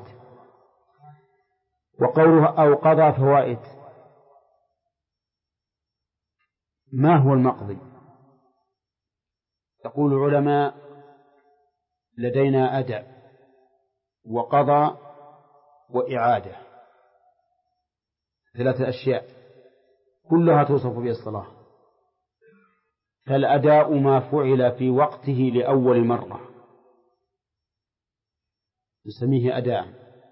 وقوله أو قضى فوائد، ما هو المقضي؟ يقول العلماء لدينا أداء وقضى وإعادة، 3 أشياء كلها توصف بها الصلاة. فالأداء ما فعل في وقته لأول مرة نسميه أداء،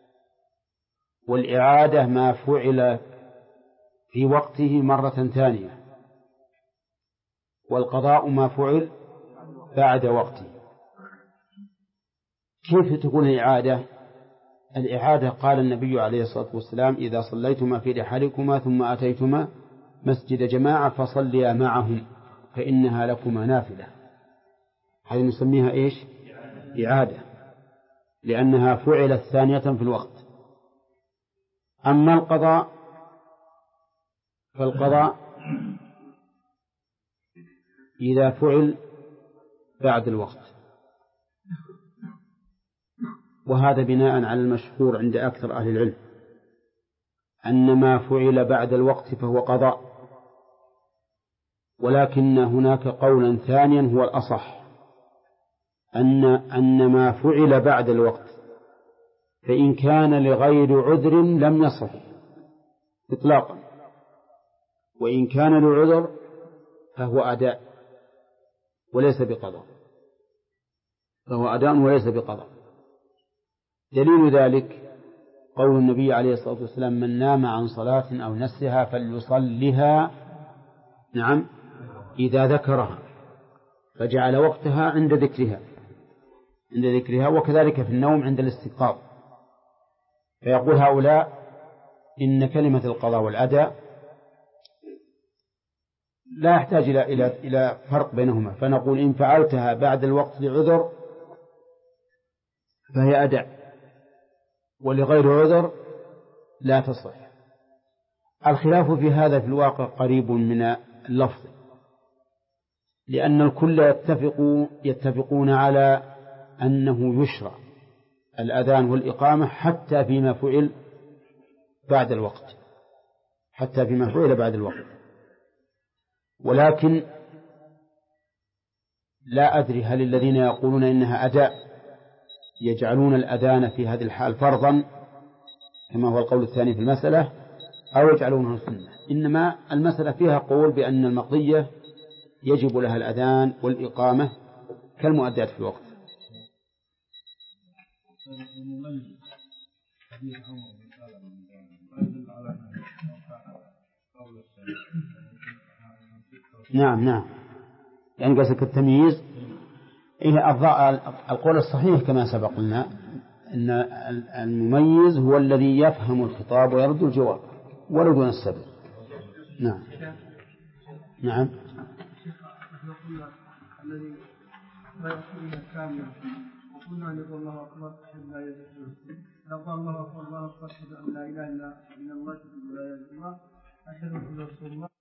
والإعادة ما فعل في وقته مرة ثانية، والقضاء ما فعل بعد وقته. كيف تكون الإعادة؟ الإعادة قال النبي عليه الصلاة والسلام إذا صليتما في رحالكما ثم أتيتما مسجد جماعة فصليا معهم فإنها لكما نافلة. هذه نسميها إيش؟ إعادة، لأنها فعلت ثانية في الوقت. أما القضاء فالقضاء إذا فعل بعد الوقت، وهذا بناء على المشهور عند أكثر أهل العلم أن ما فعل بعد الوقت فهو قضاء، ولكن هناك قولا ثانيا هو الأصح، أن ما فعل بعد الوقت فإن كان لغير عذر لم يصح إطلاقا، وإن كان لعذر فهو أداء وليس بقضاء، فهو أداء وليس بقضاء. دليل ذلك قول النبي عليه الصلاة والسلام: من نام عن صلاة أو نسها فليصلها، نعم، إذا ذكرها، فجعل وقتها عند ذكرها، وكذلك في النوم عند الاستيقاظ. فيقول هؤلاء إن كلمة القضاء والأداء لا يحتاج إلى فرق بينهما، فنقول إن فعلتها بعد الوقت لعذر فهي أداء، ولغير عذر لا تصح. الخلاف في هذا في الواقع قريب من اللفظ، لأن الكل يتفقون على أنه يشرع الأذان والإقامة حتى فيما فعل بعد الوقت، ولكن لا أدري هل الذين يقولون إنها أداء يجعلون الأذان في هذه الحال فرضا كما هو القول الثاني في المسألة، أو يجعلونه سنة. إنما المسألة فيها قول بأن المقضية يجب لها الأذان والإقامة كالمؤدات في الوقت. نعم، يعني قصدك التمييز. القول الصحيح كما سبق لنا أن المميز هو الذي يفهم الخطاب ويرد الجواب ولو دون السبب. نعم. الذي لا يكون كاملا وقلنا أن يقول الله أكبر لا يجوز، لو الله أكبر أشهد أن لا إله إلا الله ولا إله إلا الله أشهد أن رسول الله